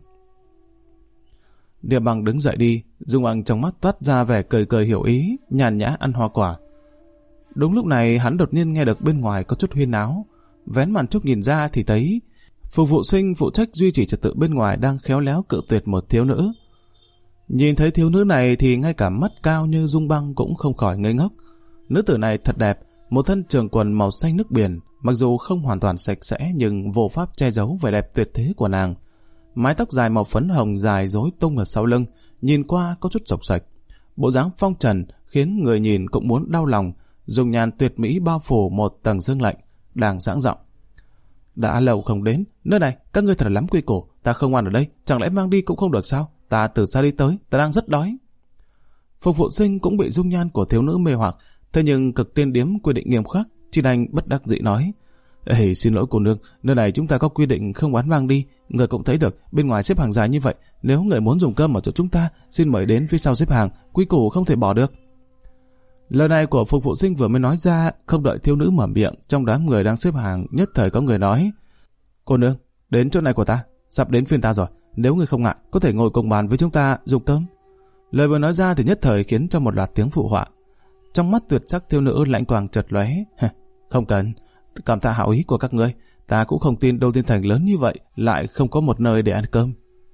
Niệm Băng đứng dậy đi, Dung Băng trong mắt toát ra vẻ cười cười hiểu ý, nhàn nhã ăn hoa quả. Đúng lúc này hắn đột nhiên nghe được bên ngoài có chút huyên náo, vén màn trúc nhìn ra thì thấy Phục Vụ Sinh phụ trách duy trì trật tự bên ngoài đang khéo léo cự tuyệt một thiếu nữ. Nhìn thấy thiếu nữ này thì ngay cả mắt cao như Dung Băng cũng không khỏi ngây ngốc. Nữ tử này thật đẹp, một thân trường quần màu xanh nước biển, mặc dù không hoàn toàn sạch sẽ nhưng vô pháp che giấu vẻ đẹp tuyệt thế của nàng. Mái tóc dài màu phấn hồng dài rối tung ở sau lưng, nhìn qua có chút xộc xệch. Bộ dáng phong trần khiến người nhìn cũng muốn đau lòng, dùng nhàn tuyệt mỹ bao phủ một tầng sương lạnh, đang giãng giọng. Đã lâu không đến, nơi này các ngươi thật lắm quy củ, ta không ăn ở đây, chẳng lẽ mang đi cũng không được sao? Ta từ xa đi tới, ta đang rất đói. Phục vụ sinh cũng bị dung nhan của thiếu nữ mê hoặc, thế nhưng cực tiên điếm quy định nghiêm khắc, chỉ đành bất đắc dĩ nói: Ê, xin lỗi cô nương, nơi này chúng ta có quy định không bán mang đi, người cũng thấy được, bên ngoài xếp hàng dài như vậy, nếu người muốn dùng cơm ở chỗ chúng ta, xin mời đến phía sau xếp hàng, quy củ không thể bỏ được. Lời này của phục vụ sinh vừa mới nói ra, không đợi thiếu nữ mở miệng, trong đám người đang xếp hàng nhất thời có người nói: Cô nương, đến chỗ này của ta, sắp đến phiên ta rồi, nếu người không ngại, có thể ngồi cùng bàn với chúng ta dùng cơm. Lời vừa nói ra thì nhất thời khiến cho một loạt tiếng phụ họa. Trong mắt tuyệt sắc thiếu nữ lạnh quàng chợt lóe: Không cần, cảm tạ hảo ý của các ngươi, ta cũng không tin Đô Thiên Thành lớn như vậy lại không có một nơi để ăn cơm.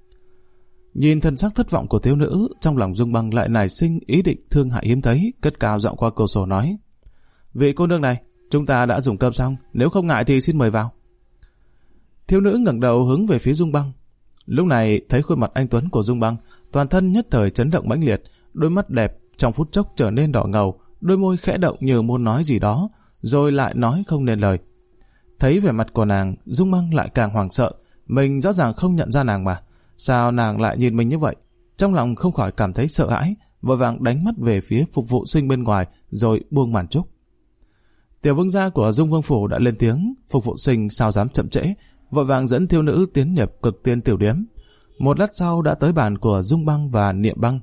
Nhìn thân sắc thất vọng của thiếu nữ, trong lòng Dung Băng lại nảy sinh ý định thương hại hiếm thấy, cất cao giọng qua cửa sổ nói: Vị cô nương này, chúng ta đã dùng cơm xong, nếu không ngại thì xin mời vào. Thiếu nữ ngẩng đầu hướng về phía Dung Băng. Lúc này thấy khuôn mặt anh tuấn của Dung Băng, toàn thân nhất thời chấn động mãnh liệt, đôi mắt đẹp trong phút chốc trở nên đỏ ngầu, đôi môi khẽ động như muốn nói gì đó, rồi lại nói không nên lời. Thấy vẻ mặt của nàng, Dung Băng lại càng hoảng sợ, mình rõ ràng không nhận ra nàng mà, sao nàng lại nhìn mình như vậy? Trong lòng không khỏi cảm thấy sợ hãi, vội vàng đánh mắt về phía phục vụ sinh bên ngoài, rồi buông màn trúc. Tiểu vương gia của Dung Vương phủ đã lên tiếng, phục vụ sinh sao dám chậm trễ, vội vàng dẫn thiếu nữ tiến nhập cực tiên tiểu điếm. Một lát sau đã tới bàn của Dung Băng và Niệm Băng.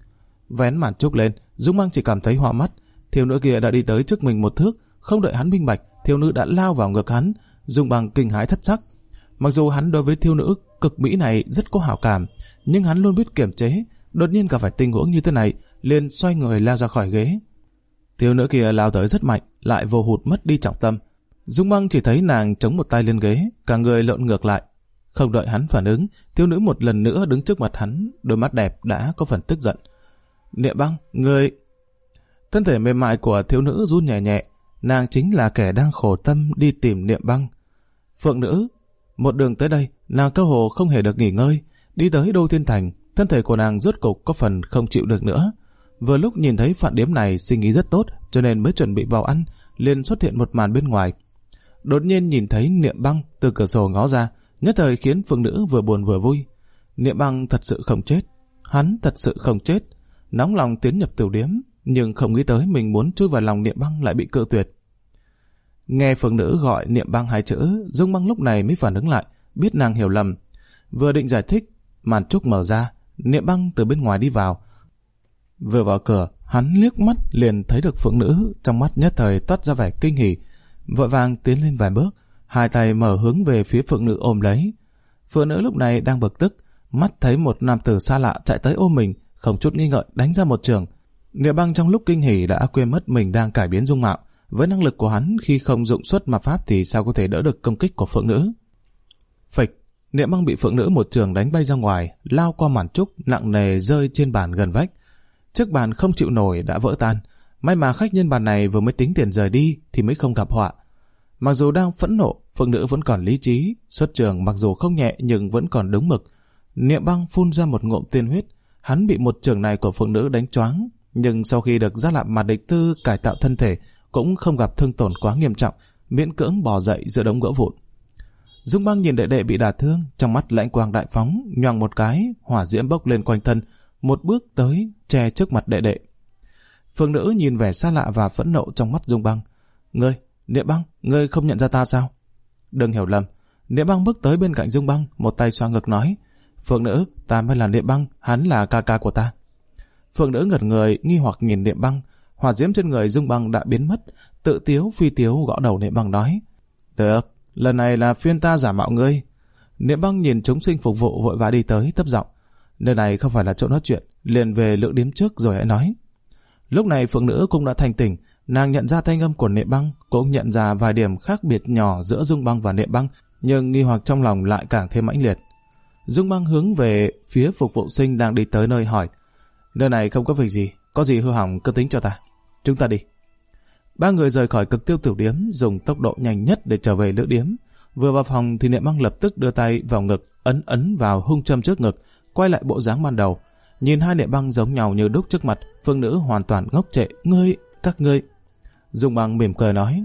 Vén màn trúc lên, Dung Băng chỉ cảm thấy hoa mắt, thiếu nữ kia đã đi tới trước mình một thước, không đợi hắn minh bạch, thiếu nữ đã lao vào ngực hắn. Dung Băng kinh hãi thất sắc. Mặc dù hắn đối với thiếu nữ cực mỹ này rất có hảo cảm, nhưng hắn luôn biết kiềm chế, đột nhiên gặp phải tình huống như thế này, liền xoay người lao ra khỏi ghế. Thiếu nữ kia lao tới rất mạnh, lại vô hụt mất đi trọng tâm. Dung Băng chỉ thấy nàng chống một tay lên ghế, cả người lộn ngược lại. Không đợi hắn phản ứng, thiếu nữ một lần nữa đứng trước mặt hắn, đôi mắt đẹp đã có phần tức giận. Niệm Băng, ngươi... Thân thể mềm mại của thiếu nữ run nhẹ nhẹ, nàng chính là kẻ đang khổ tâm đi tìm Niệm Băng. Phượng nữ, một đường tới đây, nàng cơ hồ không hề được nghỉ ngơi, đi tới Đô Thiên Thành, thân thể của nàng rốt cục có phần không chịu được nữa. Vừa lúc nhìn thấy Phạn Điếm này suy nghĩ rất tốt, cho nên mới chuẩn bị vào ăn, liền xuất hiện một màn bên ngoài. Đột nhiên nhìn thấy Niệm Băng từ cửa sổ ngó ra, nhất thời khiến Phượng nữ vừa buồn vừa vui. Niệm Băng thật sự không chết, hắn thật sự không chết. Nóng lòng tiến nhập tiểu điếm, nhưng không nghĩ tới mình muốn chui vào lòng Niệm Băng lại bị cự tuyệt. Nghe Phượng nữ gọi Niệm Băng hai chữ, Dung Băng lúc này mới phản ứng lại, biết nàng hiểu lầm. Vừa định giải thích, màn trúc mở ra, Niệm Băng từ bên ngoài đi vào. Vừa vào cửa, hắn liếc mắt liền thấy được Phượng nữ, trong mắt nhất thời toát ra vẻ kinh hỉ, vội vàng tiến lên vài bước, hai tay mở hướng về phía Phượng nữ ôm lấy. Phượng nữ lúc này đang bực tức, mắt thấy một nam tử xa lạ chạy tới ôm mình, không chút nghi ngợi đánh ra một chưởng. Niệm Băng trong lúc kinh hỉ đã quên mất mình đang cải biến dung mạo, với năng lực của hắn khi không dụng xuất ma pháp thì sao có thể đỡ được công kích của Phượng nữ. Phịch, Niệm Băng bị Phượng nữ một chưởng đánh bay ra ngoài, lao qua màn trúc nặng nề rơi trên bàn gần vách. Chiếc bàn không chịu nổi đã vỡ tan. May mà khách nhân bàn này vừa mới tính tiền rời đi thì mới không gặp họa. Mặc dù đang phẫn nộ, Phượng nữ vẫn còn lý trí, xuất trường mặc dù không nhẹ nhưng vẫn còn đúng mực. Niệm Băng phun ra một ngụm tiên huyết, hắn bị một chưởng này của Phượng nữ đánh choáng, nhưng sau khi được Gia Lạp Mạt Địch Tư cải tạo thân thể, cũng không gặp thương tổn quá nghiêm trọng, miễn cưỡng bò dậy giữa đống gỗ vụn. Dung Băng nhìn đệ đệ bị đả thương, trong mắt lãnh quang đại phóng, nhoàng một cái, hỏa diễm bốc lên quanh thân, một bước tới che trước mặt đệ đệ. Phượng nữ nhìn vẻ xa lạ và phẫn nộ trong mắt Dung Băng. Ngươi, Niệm Băng, ngươi không nhận ra ta sao? Đừng hiểu lầm. Niệm Băng bước tới bên cạnh Dung Băng, một tay xoa ngực nói: Phượng nữ, ta mới là Niệm Băng, hắn là ca ca của ta. Phượng nữ ngẩn người, nghi hoặc nhìn Niệm Băng. Hỏa diễm trên người Dung Băng đã biến mất, tự tiếu phi tiếu gõ đầu Niệm Băng nói: Được, lần này là phiên ta giả mạo ngươi. Niệm Băng nhìn chúng sinh phục vụ vội vã đi tới, thấp giọng: Nơi này không phải là chỗ nói chuyện, liền về lượng điếm trước rồi hãy nói. Lúc này Phượng nữ cũng đã thành tỉnh, nàng nhận ra thanh âm của Niệm Băng, cũng nhận ra vài điểm khác biệt nhỏ giữa Dung Băng và Niệm Băng, nhưng nghi hoặc trong lòng lại càng thêm mãnh liệt. Dung Băng hướng về phía phục vụ sinh đang đi tới nơi hỏi, nơi này không có việc gì, có gì hư hỏng cứ tính cho ta. Chúng ta đi. Ba người rời khỏi Cực Tiêu tiểu điếm, dùng tốc độ nhanh nhất để trở về lữ điếm. Vừa vào phòng thì Niệm Băng lập tức đưa tay vào ngực, ấn vào hung châm trước ngực, quay lại bộ dáng ban đầu. Nhìn hai Niệm Băng giống nhau như đúc trước mặt, Phương Nữ hoàn toàn ngốc trệ. Các ngươi. Dung Băng mỉm cười nói,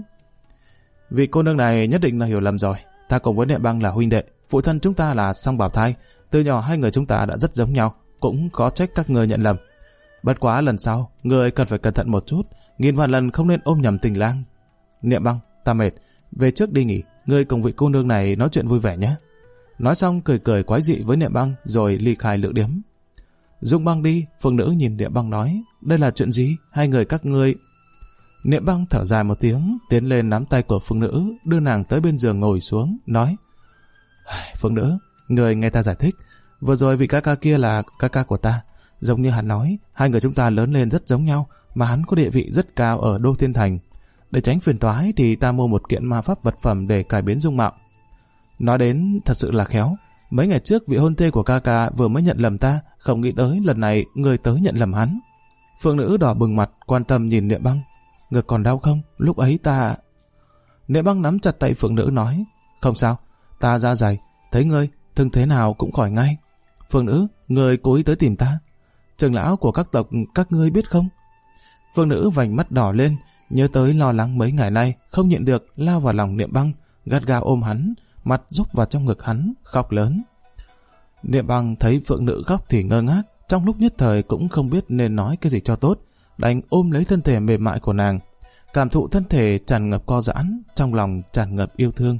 vị cô nương này nhất định là hiểu lầm rồi. Ta cùng với Niệm Băng là huynh đệ, phụ thân chúng ta là song bào thai, từ nhỏ hai người chúng ta đã rất giống nhau, cũng có trách các ngươi nhận lầm. Bất quá lần sau, ngươi cần phải cẩn thận một chút, nghìn vạn lần không nên ôm nhầm tình lang. Niệm Băng, ta mệt, về trước đi nghỉ, ngươi cùng vị cô nương này nói chuyện vui vẻ nhé. Nói xong cười cười quái dị với Niệm Băng rồi ly khai lữ điếm. Dung Băng đi, Phương Nữ nhìn Niệm Băng nói, đây là chuyện gì, hai người các ngươi. Niệm Băng thở dài một tiếng, tiến lên nắm tay của Phương Nữ, đưa nàng tới bên giường ngồi xuống, nói, Phương Nữ, người nghe ta giải thích, vừa rồi vị ca ca kia là ca ca của ta, giống như hắn nói, hai người chúng ta lớn lên rất giống nhau, mà hắn có địa vị rất cao ở Đô Thiên Thành. Để tránh phiền toái thì ta mua một kiện ma pháp vật phẩm để cải biến dung mạo. Nói đến thật sự là khéo, mấy ngày trước vị hôn thê của ca ca vừa mới nhận lầm ta, không nghĩ tới lần này người tới nhận lầm hắn. Phương Nữ đỏ bừng mặt, quan tâm nhìn Niệm Băng, ngực còn đau không? Lúc ấy ta... Niệm Băng nắm chặt tay Phương Nữ nói, không sao, ta da dày, thấy ngươi, thương thế nào cũng khỏi ngay. Phương Nữ, ngươi cố ý tới tìm ta. Trưởng lão của các tộc các ngươi biết không? Phương Nữ vành mắt đỏ lên, nhớ tới lo lắng mấy ngày nay, không nhịn được lao vào lòng Niệm Băng, gắt gao ôm hắn, mặt rúc vào trong ngực hắn, khóc lớn. Niệm Băng thấy Phượng Nữ khóc thì ngơ ngác, trong lúc nhất thời cũng không biết nên nói cái gì cho tốt, đành ôm lấy thân thể mềm mại của nàng, cảm thụ thân thể tràn ngập co giãn, trong lòng tràn ngập yêu thương.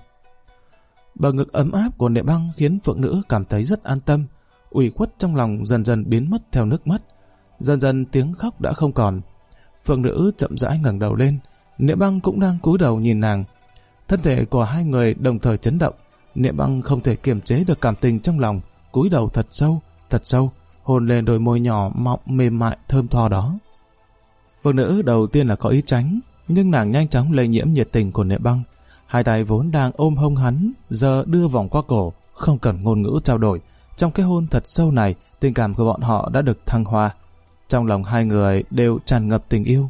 Bờ ngực ấm áp của Niệm Băng khiến Phượng Nữ cảm thấy rất an tâm, ủy khuất trong lòng dần dần biến mất theo nước mắt, dần dần tiếng khóc đã không còn. Phượng Nữ chậm rãi ngẩng đầu lên, Niệm Băng cũng đang cúi đầu nhìn nàng. Thân thể của hai người đồng thời chấn động, Niệm Băng không thể kiềm chế được cảm tình trong lòng, cúi đầu thật sâu, hôn lên đôi môi nhỏ mọng mềm mại thơm tho đó. Phượng Nữ đầu tiên là có ý tránh, nhưng nàng nhanh chóng lây nhiễm nhiệt tình của Niệm Băng. Hai tay vốn đang ôm hông hắn, giờ đưa vòng qua cổ, không cần ngôn ngữ trao đổi. Trong cái hôn thật sâu này, tình cảm của bọn họ đã được thăng hoa. Trong lòng hai người đều tràn ngập tình yêu.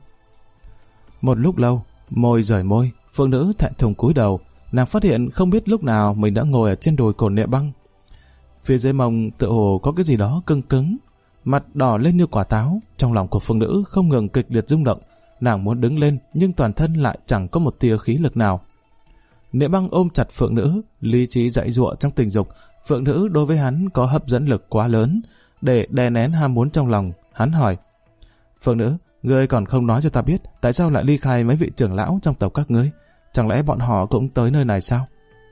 Một lúc lâu, môi rời môi, Phượng Nữ thẹn thùng cúi đầu, nàng phát hiện không biết lúc nào mình đã ngồi ở trên đùi của Niệm Băng. Phía dưới mông tựa hồ có cái gì đó cứng cứng, mặt đỏ lên như quả táo. Trong lòng của Phượng Nữ không ngừng kịch liệt rung động, nàng muốn đứng lên nhưng toàn thân lại chẳng có một tia khí lực nào. Niệm Băng ôm chặt Phượng Nữ, lý trí dãy giụa trong tình dục. Phượng Nữ đối với hắn có hấp dẫn lực quá lớn, để đè nén ham muốn trong lòng. Hắn hỏi, Phượng Nữ, ngươi còn không nói cho ta biết tại sao lại ly khai mấy vị trưởng lão trong tộc các ngươi? Chẳng lẽ bọn họ cũng tới nơi này sao?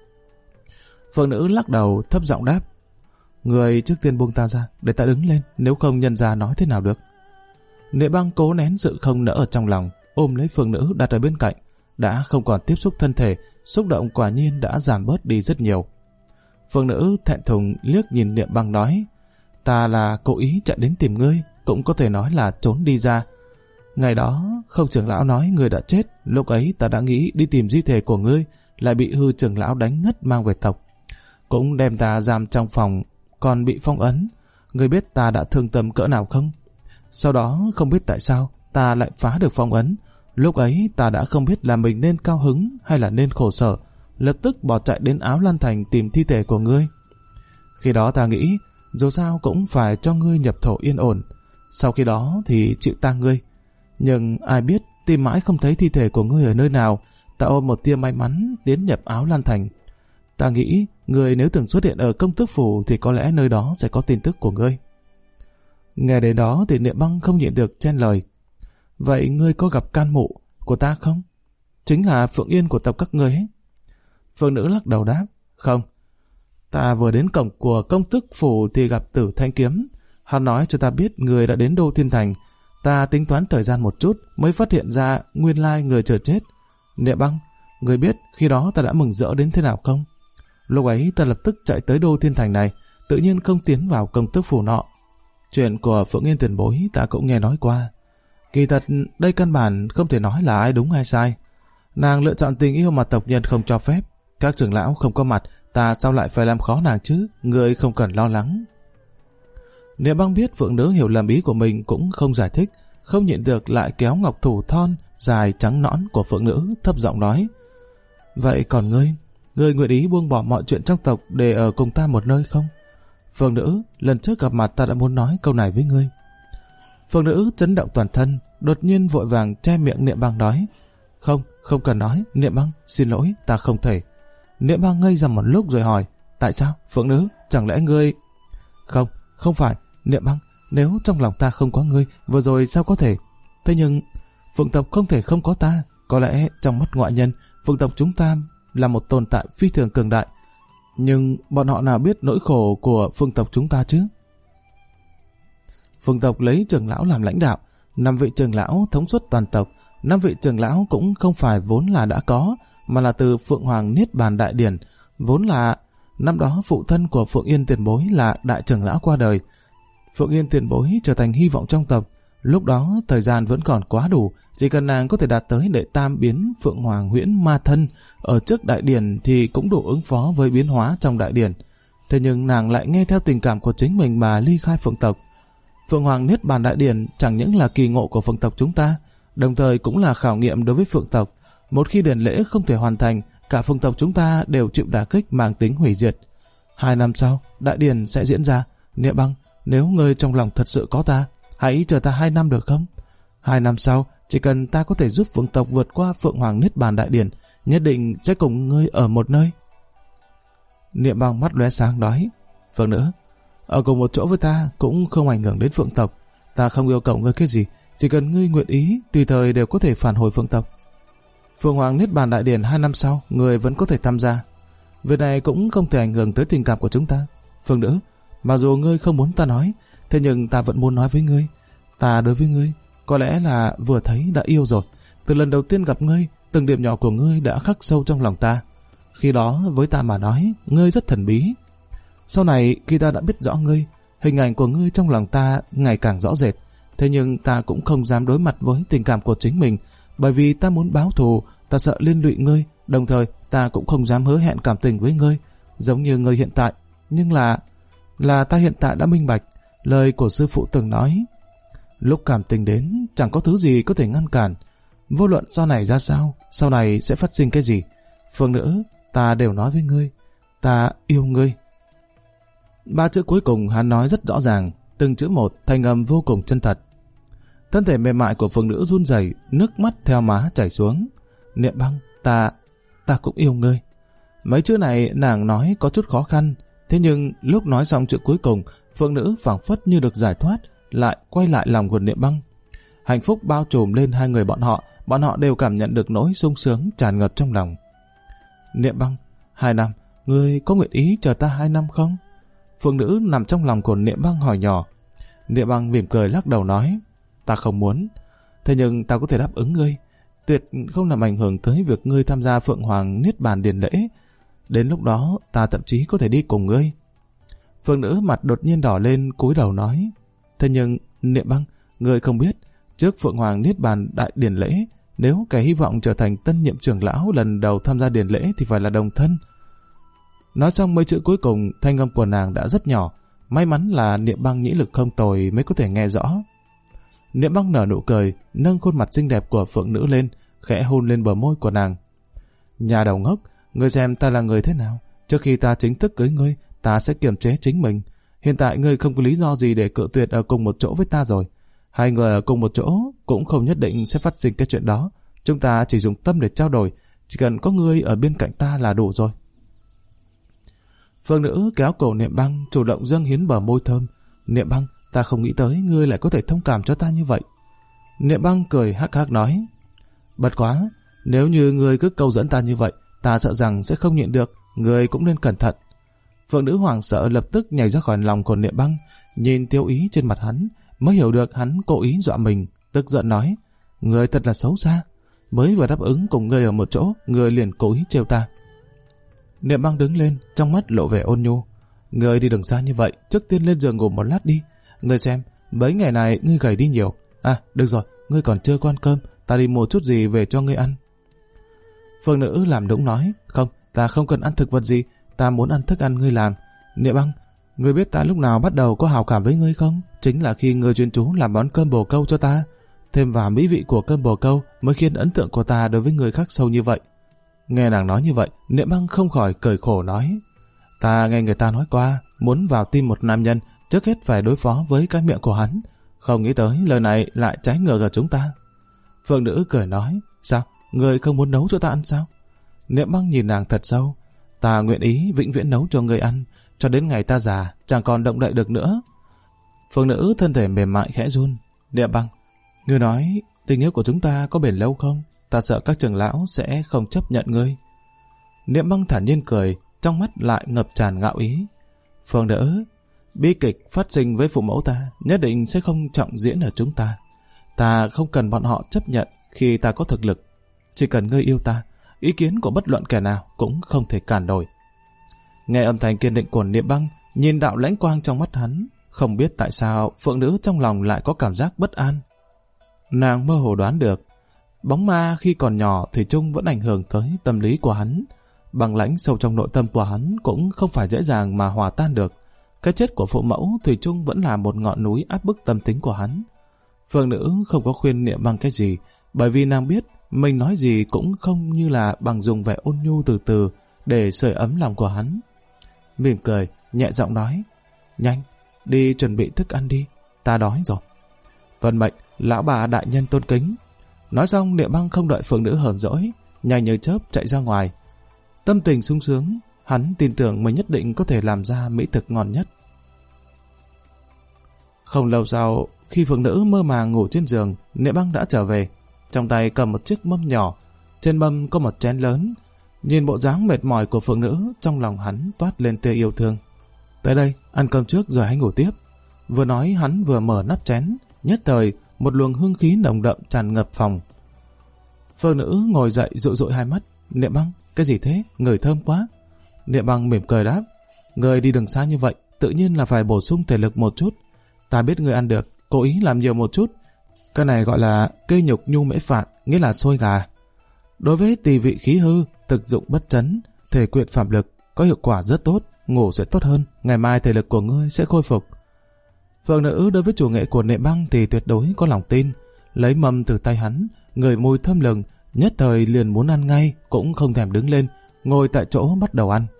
Phượng Nữ lắc đầu thấp giọng đáp, ngươi trước tiên buông ta ra để ta đứng lên, nếu không nhân gia nói thế nào được. Niệm Băng cố nén sự không nỡ ở trong lòng, ôm lấy Phượng Nữ đặt ở bên cạnh, đã không còn tiếp xúc thân thể, xúc động quả nhiên đã giảm bớt đi rất nhiều. Phượng Nữ thẹn thùng liếc nhìn Niệm Băng nói, ta là cố ý chạy đến tìm ngươi, cũng có thể nói là trốn đi ra. Ngày đó không trưởng lão nói ngươi đã chết, lúc ấy ta đã nghĩ đi tìm di thể của ngươi, lại bị hư trưởng lão đánh ngất mang về tộc, cũng đem ta giam trong phòng, còn bị phong ấn. Ngươi biết ta đã thương tâm cỡ nào không? Sau đó không biết tại sao ta lại phá được phong ấn. Lúc ấy ta đã không biết là mình nên cao hứng hay là nên khổ sở, lập tức bỏ chạy đến Áo Lan Thành tìm thi thể của ngươi. Khi đó ta nghĩ dù sao cũng phải cho ngươi nhập thổ yên ổn, sau khi đó thì chịu tang ngươi. Nhưng ai biết tìm mãi không thấy thi thể của ngươi ở nơi nào. Ta ôm một tia may mắn tiến nhập Áo Lan Thành. Ta nghĩ ngươi nếu từng xuất hiện ở Công Tước Phủ thì có lẽ nơi đó sẽ có tin tức của ngươi. Nghe đến đó thì Niệm Băng không nhịn được chen lời, vậy ngươi có gặp can mụ của ta không? Chính là Phượng Yên của tộc các ngươi ấy. Phượng Nữ lắc đầu đáp, không. Ta vừa đến cổng của Công Tước Phủ thì gặp Tử Thanh Kiếm. Hắn nói cho ta biết người đã đến Đô Thiên Thành. Ta tính toán thời gian một chút mới phát hiện ra nguyên lai người chờ chết. Niệm Băng, người biết khi đó ta đã mừng rỡ đến thế nào không? Lúc ấy ta lập tức chạy tới Đô Thiên Thành này, tự nhiên không tiến vào Công Tước Phủ nọ. Chuyện của Phượng Yên tiền bối ta cũng nghe nói qua. Kỳ thật đây căn bản không thể nói là ai đúng hay sai. Nàng lựa chọn tình yêu mà tộc nhân không cho phép. Các trưởng lão không có mặt ta sao lại phải làm khó nàng chứ, ngươi không cần lo lắng. Niệm Băng biết Phượng Nữ hiểu lầm ý của mình cũng không giải thích, không nhịn được lại kéo ngọc thủ thon, dài trắng nõn của Phượng Nữ thấp giọng nói: vậy còn ngươi nguyện ý buông bỏ mọi chuyện trong tộc để ở cùng ta một nơi không? Phượng Nữ, lần trước gặp mặt ta đã muốn nói câu này với ngươi. Phượng Nữ chấn động toàn thân, đột nhiên vội vàng che miệng Niệm Băng nói: không cần nói, Niệm Băng, xin lỗi, ta không thể. Niệm Băng ngây ra một lúc rồi hỏi: tại sao, Phượng Nữ, chẳng lẽ ngươi... Không phải, Niệm Băng, nếu trong lòng ta không có ngươi, vừa rồi sao có thể? Thế nhưng, Phượng tộc không thể không có ta. Có lẽ trong mắt ngoại nhân, Phượng tộc chúng ta là một tồn tại phi thường cường đại. Nhưng bọn họ nào biết nỗi khổ của Phượng tộc chúng ta chứ? Phượng tộc lấy trưởng lão làm lãnh đạo, 5 vị trưởng lão thống suất toàn tộc. 5 vị trưởng lão cũng không phải vốn là đã có, mà là từ Phượng Hoàng Niết Bàn Đại Điển. Vốn là năm đó phụ thân của Phượng Yên tiền bối là đại trưởng lão qua đời. Phượng Yên tiền bối trở thành hy vọng trong tộc. Lúc đó thời gian vẫn còn quá đủ, chỉ cần nàng có thể đạt tới đệ tam biến Phượng Hoàng Huyễn Ma Thân ở trước đại điển thì cũng đủ ứng phó với biến hóa trong đại điển. Thế nhưng nàng lại nghe theo tình cảm của chính mình mà ly khai Phượng tộc. Phượng Hoàng Niết Bàn Đại Điển chẳng những là kỳ ngộ của Phượng tộc chúng ta, đồng thời cũng là khảo nghiệm đối với Phượng tộc. Một khi điển lễ không thể hoàn thành, cả Phượng tộc chúng ta đều chịu đả kích mang tính hủy diệt. 2 năm sau, đại điển sẽ diễn ra. Niệm Băng, nếu ngươi trong lòng thật sự có ta, hãy chờ ta 2 năm được không? 2 năm sau, chỉ cần ta có thể giúp Phượng tộc vượt qua Phượng Hoàng Niết Bàn Đại Điển, nhất định sẽ cùng ngươi ở một nơi. Niệm Băng mắt lóe sáng nói: Phượng Nữ, ở cùng một chỗ với ta cũng không ảnh hưởng đến Phượng tộc. Ta không yêu cầu ngươi cái gì, chỉ cần ngươi nguyện ý, tùy thời đều có thể phản hồi Phượng tộc. Phượng Hoàng Niết Bàn Đại Điển 2 năm sau, ngươi vẫn có thể tham gia. Việc này cũng không thể ảnh hưởng tới tình cảm của chúng ta. Phượng Nữ, mặc dù ngươi không muốn ta nói, thế nhưng ta vẫn muốn nói với ngươi. Ta đối với ngươi, có lẽ là vừa thấy đã yêu rồi. Từ lần đầu tiên gặp ngươi, từng điểm nhỏ của ngươi đã khắc sâu trong lòng ta. Khi đó với ta mà nói, ngươi rất thần bí. Sau này khi ta đã biết rõ ngươi, hình ảnh của ngươi trong lòng ta ngày càng rõ rệt. Thế nhưng ta cũng không dám đối mặt với tình cảm của chính mình, bởi vì ta muốn báo thù, ta sợ liên lụy ngươi, đồng thời ta cũng không dám hứa hẹn cảm tình với ngươi, giống như ngươi hiện tại. Nhưng là ta hiện tại đã minh bạch, lời của sư phụ từng nói, lúc cảm tình đến, chẳng có thứ gì có thể ngăn cản. Vô luận sau này ra sao, sau này sẽ phát sinh cái gì, Phượng Nữ, ta đều nói với ngươi, ta yêu ngươi. 3 chữ cuối cùng hắn nói rất rõ ràng, từng chữ một, thanh âm vô cùng chân thật. Thân thể mềm mại của Phượng Nữ run rẩy, nước mắt theo má chảy xuống. Niệm Băng, ta cũng yêu ngươi. Mấy chữ này nàng nói có chút khó khăn, thế nhưng lúc nói xong chữ cuối cùng, Phượng Nữ phảng phất như được giải thoát, lại quay lại lòng của Niệm Băng. Hạnh phúc bao trùm lên hai người bọn họ đều cảm nhận được nỗi sung sướng tràn ngập trong lòng. Niệm Băng, 2 năm, ngươi có nguyện ý chờ ta 2 năm không? Phượng Nữ nằm trong lòng của Niệm Băng hỏi nhỏ. Niệm Băng mỉm cười lắc đầu nói, ta không muốn, thế nhưng ta có thể đáp ứng ngươi, tuyệt không làm ảnh hưởng tới việc ngươi tham gia Phượng Hoàng Niết Bàn điển lễ. Đến lúc đó ta thậm chí có thể đi cùng ngươi. Phượng Nữ mặt đột nhiên đỏ lên, cúi đầu nói, thế nhưng Niệm Băng, ngươi không biết, trước Phượng Hoàng Niết Bàn đại điển lễ, nếu kẻ hy vọng trở thành tân nhiệm trưởng lão lần đầu tham gia điển lễ thì phải là đồng thân. Nói xong mấy chữ cuối cùng, thanh âm của nàng đã rất nhỏ, may mắn là Niệm Băng nhĩ lực không tồi mới có thể nghe rõ. Niệm Băng nở nụ cười, nâng khuôn mặt xinh đẹp của Phượng Nữ lên, khẽ hôn lên bờ môi của nàng. Nhà đầu ngốc, ngươi xem ta là người thế nào? Trước khi ta chính thức cưới ngươi, ta sẽ kiềm chế chính mình. Hiện tại ngươi không có lý do gì để cự tuyệt ở cùng một chỗ với ta rồi. Hai người ở cùng một chỗ cũng không nhất định sẽ phát sinh cái chuyện đó. Chúng ta chỉ dùng tâm để trao đổi, chỉ cần có ngươi ở bên cạnh ta là đủ rồi. Phượng Nữ kéo cổ Niệm Băng, chủ động dâng hiến bờ môi thơm. Niệm Băng, ta không nghĩ tới ngươi lại có thể thông cảm cho ta như vậy. Niệm Băng cười hắc hắc nói, bất quá, nếu như ngươi cứ câu dẫn ta như vậy, ta sợ rằng sẽ không nhịn được, ngươi cũng nên cẩn thận. Phượng Nữ hoảng sợ lập tức nhảy ra khỏi lòng của Niệm Băng, nhìn tiêu ý trên mặt hắn, mới hiểu được hắn cố ý dọa mình, tức giận nói, ngươi thật là xấu xa, mới vừa đáp ứng cùng ngươi ở một chỗ, ngươi liền cố ý trêu ta. Niệm Băng đứng lên, trong mắt lộ vẻ ôn nhu, ngươi đi đừng xa như vậy, trước tiên lên giường ngủ một lát đi. Ngươi xem, mấy ngày này ngươi gầy đi nhiều. À, được rồi, ngươi còn chưa có ăn cơm, ta đi mua chút gì về cho ngươi ăn. Phượng Nữ làm nũng nói, không, ta không cần ăn thực vật gì, ta muốn ăn thức ăn ngươi làm. Niệm Băng, ngươi biết ta lúc nào bắt đầu có hảo cảm với ngươi không? Chính là khi ngươi chuyên chú làm món cơm bồ câu cho ta. Thêm vào mỹ vị của cơm bồ câu mới khiến ấn tượng của ta đối với ngươi khắc sâu như vậy. Nghe nàng nói như vậy, Niệm Băng không khỏi cười khổ nói, ta nghe người ta nói qua, muốn vào tim một nam nhân, trước hết phải đối phó với cái miệng của hắn. Không nghĩ tới lời này lại trái ngược ở chúng ta. Phượng nữ cười nói, sao? Ngươi không muốn nấu cho ta ăn sao? Niệm Băng nhìn nàng thật sâu, ta nguyện ý vĩnh viễn nấu cho ngươi ăn, cho đến ngày ta già, chẳng còn động đậy được nữa. Phượng nữ thân thể mềm mại khẽ run. Niệm Băng, ngươi nói tình yêu của chúng ta có bền lâu không? Ta sợ các trưởng lão sẽ không chấp nhận ngươi. Niệm Băng thản nhiên cười, trong mắt lại ngập tràn ngạo ý. Phượng nữ, bi kịch phát sinh với phụ mẫu ta nhất định sẽ không trọng diễn ở chúng ta. Ta không cần bọn họ chấp nhận khi ta có thực lực. Chỉ cần ngươi yêu ta, ý kiến của bất luận kẻ nào cũng không thể cản nổi. Nghe âm thanh kiên định của Niệm Băng, nhìn đạo lãnh quang trong mắt hắn, không biết tại sao Phượng nữ trong lòng lại có cảm giác bất an. Nàng mơ hồ đoán được, bóng ma khi còn nhỏ thủy chung vẫn ảnh hưởng tới tâm lý của hắn. Băng lãnh sâu trong nội tâm của hắn cũng không phải dễ dàng mà hòa tan được. Cái chết của phụ mẫu thủy chung vẫn là một ngọn núi áp bức tâm tính của hắn. Phượng nữ không có khuyên Niệm Băng cái gì, bởi vì nàng biết mình nói gì cũng không như là bằng dùng vẻ ôn nhu từ từ để sưởi ấm lòng của hắn. Mỉm cười, nhẹ giọng nói, nhanh, đi chuẩn bị thức ăn đi, ta đói rồi. Tuân mệnh, lão bà đại nhân tôn kính. Nói xong, Niệm Băng không đợi Phượng nữ hờn dỗi, nhanh như chớp chạy ra ngoài. Tâm tình sung sướng, hắn tin tưởng mình nhất định có thể làm ra mỹ thực ngon nhất. Không lâu sau, khi Phượng nữ mơ màng ngủ trên giường, Niệm Băng đã trở về, trong tay cầm một chiếc mâm nhỏ, trên mâm có một chén lớn. Nhìn bộ dáng mệt mỏi của Phượng nữ, trong lòng hắn toát lên tia yêu thương. Tới đây, ăn cơm trước rồi hãy ngủ tiếp. Vừa nói hắn vừa mở nắp chén, nhất thời một luồng hương khí nồng đậm tràn ngập phòng. Phượng nữ ngồi dậy dụi dụi hai mắt. Niệm Băng, cái gì thế? Ngửi thơm quá. Niệm Băng mỉm cười đáp, người đi đường xa như vậy, tự nhiên là phải bổ sung thể lực một chút. Ta biết người ăn được, cố ý làm nhiều một chút. Cái này gọi là cây nhục nhu mễ phạn, nghĩa là xôi gà. Đối với tỳ vị khí hư, thực dụng bất trấn, thể quyện phạm lực, có hiệu quả rất tốt, ngủ sẽ tốt hơn, ngày mai thể lực của ngươi sẽ khôi phục. Phượng nữ đối với chủ nghệ của Niệm Băng thì tuyệt đối có lòng tin, lấy mâm từ tay hắn, ngửi mùi thơm lừng, nhất thời liền muốn ăn ngay, cũng không thèm đứng lên, ngồi tại chỗ bắt đầu ăn.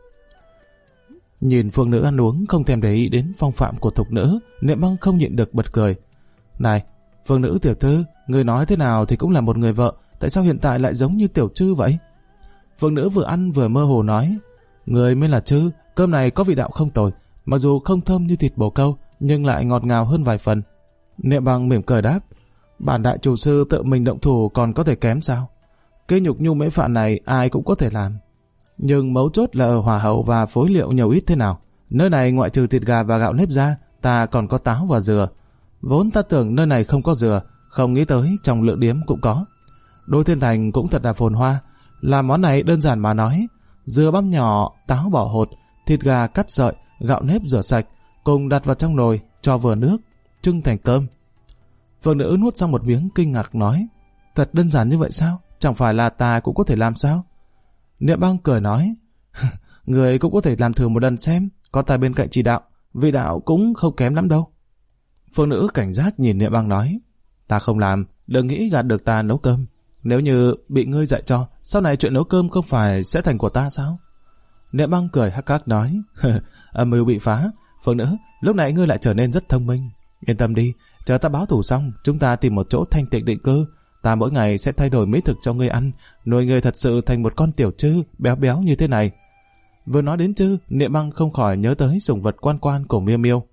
Nhìn Phượng nữ ăn uống không thèm để ý đến phong phạm của thục nữ, Niệm Băng không nhịn được bật cười. Này, Phượng nữ tiểu thư, người nói thế nào thì cũng là một người vợ, tại sao hiện tại lại giống như tiểu trư vậy? Phượng nữ vừa ăn vừa mơ hồ nói, người mới là trư, cơm này có vị đạo không tồi, mặc dù không thơm như thịt bồ câu, nhưng lại ngọt ngào hơn vài phần. Niệm Băng mỉm cười đáp, bản đại chủ sư tự mình động thủ còn có thể kém sao? Cái nhục nhu mễ phạn này ai cũng có thể làm. Nhưng mấu chốt là ở hỏa hậu và phối liệu nhiều ít thế nào. Nơi này ngoại trừ thịt gà và gạo nếp ra, ta còn có táo và dừa. Vốn ta tưởng nơi này không có dừa, không nghĩ tới trong lượng điếm cũng có. Đôi Thiên Thành cũng thật là phồn hoa. Làm món này đơn giản mà nói, dừa băm nhỏ, táo bỏ hột, thịt gà cắt sợi, gạo nếp rửa sạch, cùng đặt vào trong nồi, cho vừa nước, trưng thành cơm. Phượng nữ nuốt xong một miếng kinh ngạc nói, thật đơn giản như vậy sao? Chẳng phải là ta cũng có thể làm sao? Niệm Băng cười nói, người cũng có thể làm thử một lần xem, có ta bên cạnh chỉ đạo, vị đạo cũng không kém lắm đâu. Phượng nữ cảnh giác nhìn Niệm Băng nói, ta không làm, đừng nghĩ gạt được ta nấu cơm. Nếu như bị ngươi dạy cho, sau này chuyện nấu cơm không phải sẽ thành của ta sao? Niệm Băng cười hắc hắc nói, âm mưu bị phá. Phượng nữ, lúc này ngươi lại trở nên rất thông minh. Yên tâm đi, chờ ta báo thủ xong, chúng ta tìm một chỗ thanh tịnh định cư. Ta mỗi ngày sẽ thay đổi mỹ thực cho ngươi ăn, nuôi ngươi thật sự thành một con tiểu trư béo béo như thế này. Vừa nói đến trư, Niệm Băng không khỏi nhớ tới sủng vật quan quan của Miêu Miêu.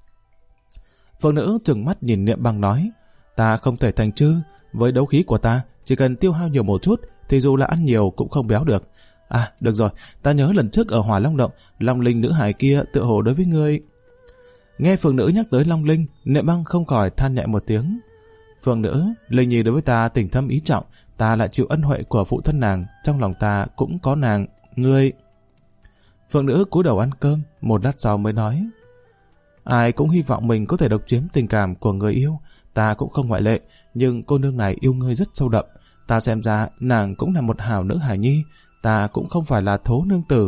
Phượng nữ trừng mắt nhìn Niệm Băng nói, ta không thể thành trư, với đấu khí của ta, chỉ cần tiêu hao nhiều một chút, thì dù là ăn nhiều cũng không béo được. À, được rồi, ta nhớ lần trước ở Hỏa Long Động, Long Linh nữ hài kia tựa hồ đối với ngươi. Nghe Phượng nữ nhắc tới Long Linh, Niệm Băng không khỏi than nhẹ một tiếng. Phượng nữ, Linh Nhi đối với ta tình thâm ý trọng, ta lại chịu ân huệ của phụ thân nàng, trong lòng ta cũng có nàng, ngươi. Phượng nữ cúi đầu ăn cơm, một lát sau mới nói, ai cũng hy vọng mình có thể độc chiếm tình cảm của người yêu, ta cũng không ngoại lệ, nhưng cô nương này yêu ngươi rất sâu đậm, ta xem ra nàng cũng là một hảo nữ hài nhi, ta cũng không phải là thố nương tử,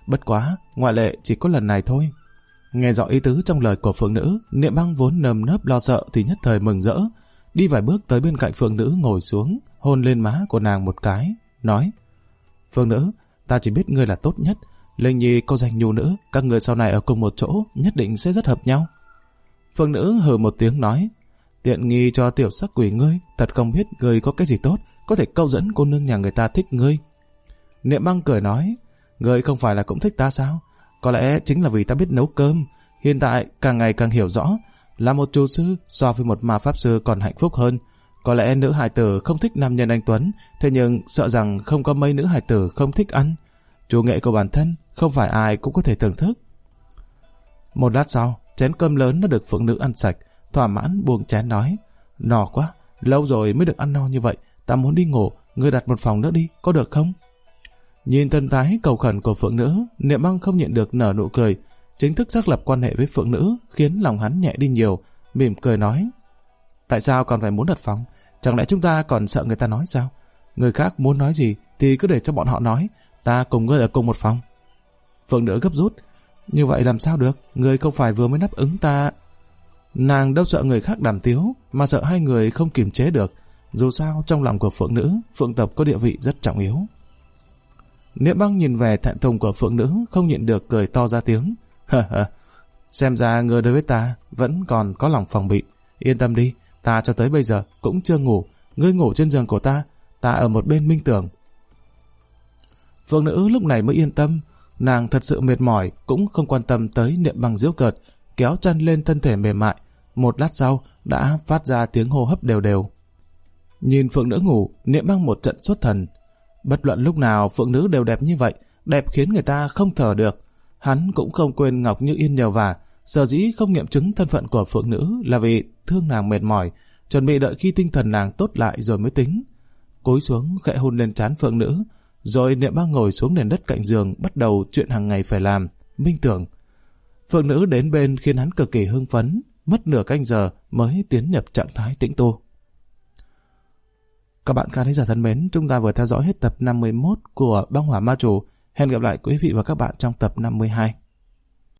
Bất quá, ngoại lệ chỉ có lần này thôi. Nghe rõ ý tứ trong lời của phượng nữ, Niệm Băng vốn nơm nớp lo sợ thì nhất thời mừng rỡ, đi vài bước tới bên cạnh phượng nữ ngồi xuống, hôn lên má của nàng một cái, nói: Phượng nữ, ta chỉ biết ngươi là tốt nhất, Linh Nhi có danh nhu nữ, các người sau này ở cùng một chỗ nhất định sẽ rất hợp nhau. Phượng nữ hừ một tiếng nói: Tiện nghi cho tiểu sắc quỷ ngươi, thật không biết ngươi có cái gì tốt, có thể câu dẫn cô nương nhà người ta thích ngươi. Niệm Băng cười nói: Ngươi không phải là cũng thích ta sao? Có lẽ chính là vì ta biết nấu cơm, hiện tại càng ngày càng hiểu rõ, là một chủ sư so với một ma pháp sư còn hạnh phúc hơn. Có lẽ nữ hài tử không thích nam nhân anh tuấn, thế nhưng sợ rằng không có mấy nữ hài tử không thích ăn. Chủ nghệ của bản thân không phải ai cũng có thể thưởng thức. Một lát sau, chén cơm lớn đã được phượng nữ ăn sạch, thỏa mãn buông chén nói: No quá, lâu rồi mới được ăn no như vậy, ta muốn đi ngủ, ngươi đặt một phòng nữa đi, có được không? Nhìn thân thái cầu khẩn của phượng nữ, Niệm Băng không nhịn được nở nụ cười. Chính thức xác lập quan hệ với phượng nữ khiến lòng hắn nhẹ đi nhiều, mỉm cười nói: Tại sao còn phải muốn đặt phòng? Chẳng lẽ chúng ta còn sợ người ta nói sao? Người khác muốn nói gì thì cứ để cho bọn họ nói, ta cùng ngươi ở cùng một phòng. Phượng nữ gấp rút: Như vậy làm sao được, ngươi không phải vừa mới đáp ứng ta. Nàng đâu sợ người khác đàm tiếu, mà sợ hai người không kiềm chế được. Dù sao trong lòng của phượng nữ, phượng tộc có địa vị rất trọng yếu. Niệm Băng nhìn về thẹn thùng của phượng nữ, không nhịn được cười to ra tiếng: Xem ra ngươi đối với ta vẫn còn có lòng phòng bị. Yên tâm đi, ta cho tới bây giờ cũng chưa ngủ, ngươi ngủ trên giường của ta, ta ở một bên minh tưởng. Phượng nữ lúc này mới yên tâm, nàng thật sự mệt mỏi, cũng không quan tâm tới Niệm Băng giễu cợt, kéo chăn lên thân thể mềm mại, một lát sau đã phát ra tiếng hô hấp đều đều. Nhìn phượng nữ ngủ, Niệm Băng một trận xuất thần. Bất luận lúc nào phượng nữ đều đẹp như vậy, đẹp khiến người ta không thở được. Hắn cũng không quên Ngọc Như Yên nhờ vả, sở dĩ không nghiệm chứng thân phận của phượng nữ là vì thương nàng mệt mỏi, chuẩn bị đợi khi tinh thần nàng tốt lại rồi mới tính. Cúi xuống khẽ hôn lên trán phượng nữ, rồi Niệm Băng ngồi xuống nền đất cạnh giường, bắt đầu chuyện hàng ngày phải làm, minh tưởng. Phượng nữ đến bên khiến hắn cực kỳ hưng phấn, mất nửa canh giờ mới tiến nhập trạng thái tĩnh tu. Các bạn khán giả thân mến, chúng ta vừa theo dõi hết tập 51 của Băng Hỏa Ma Chủ. Hẹn gặp lại quý vị và các bạn trong tập 52.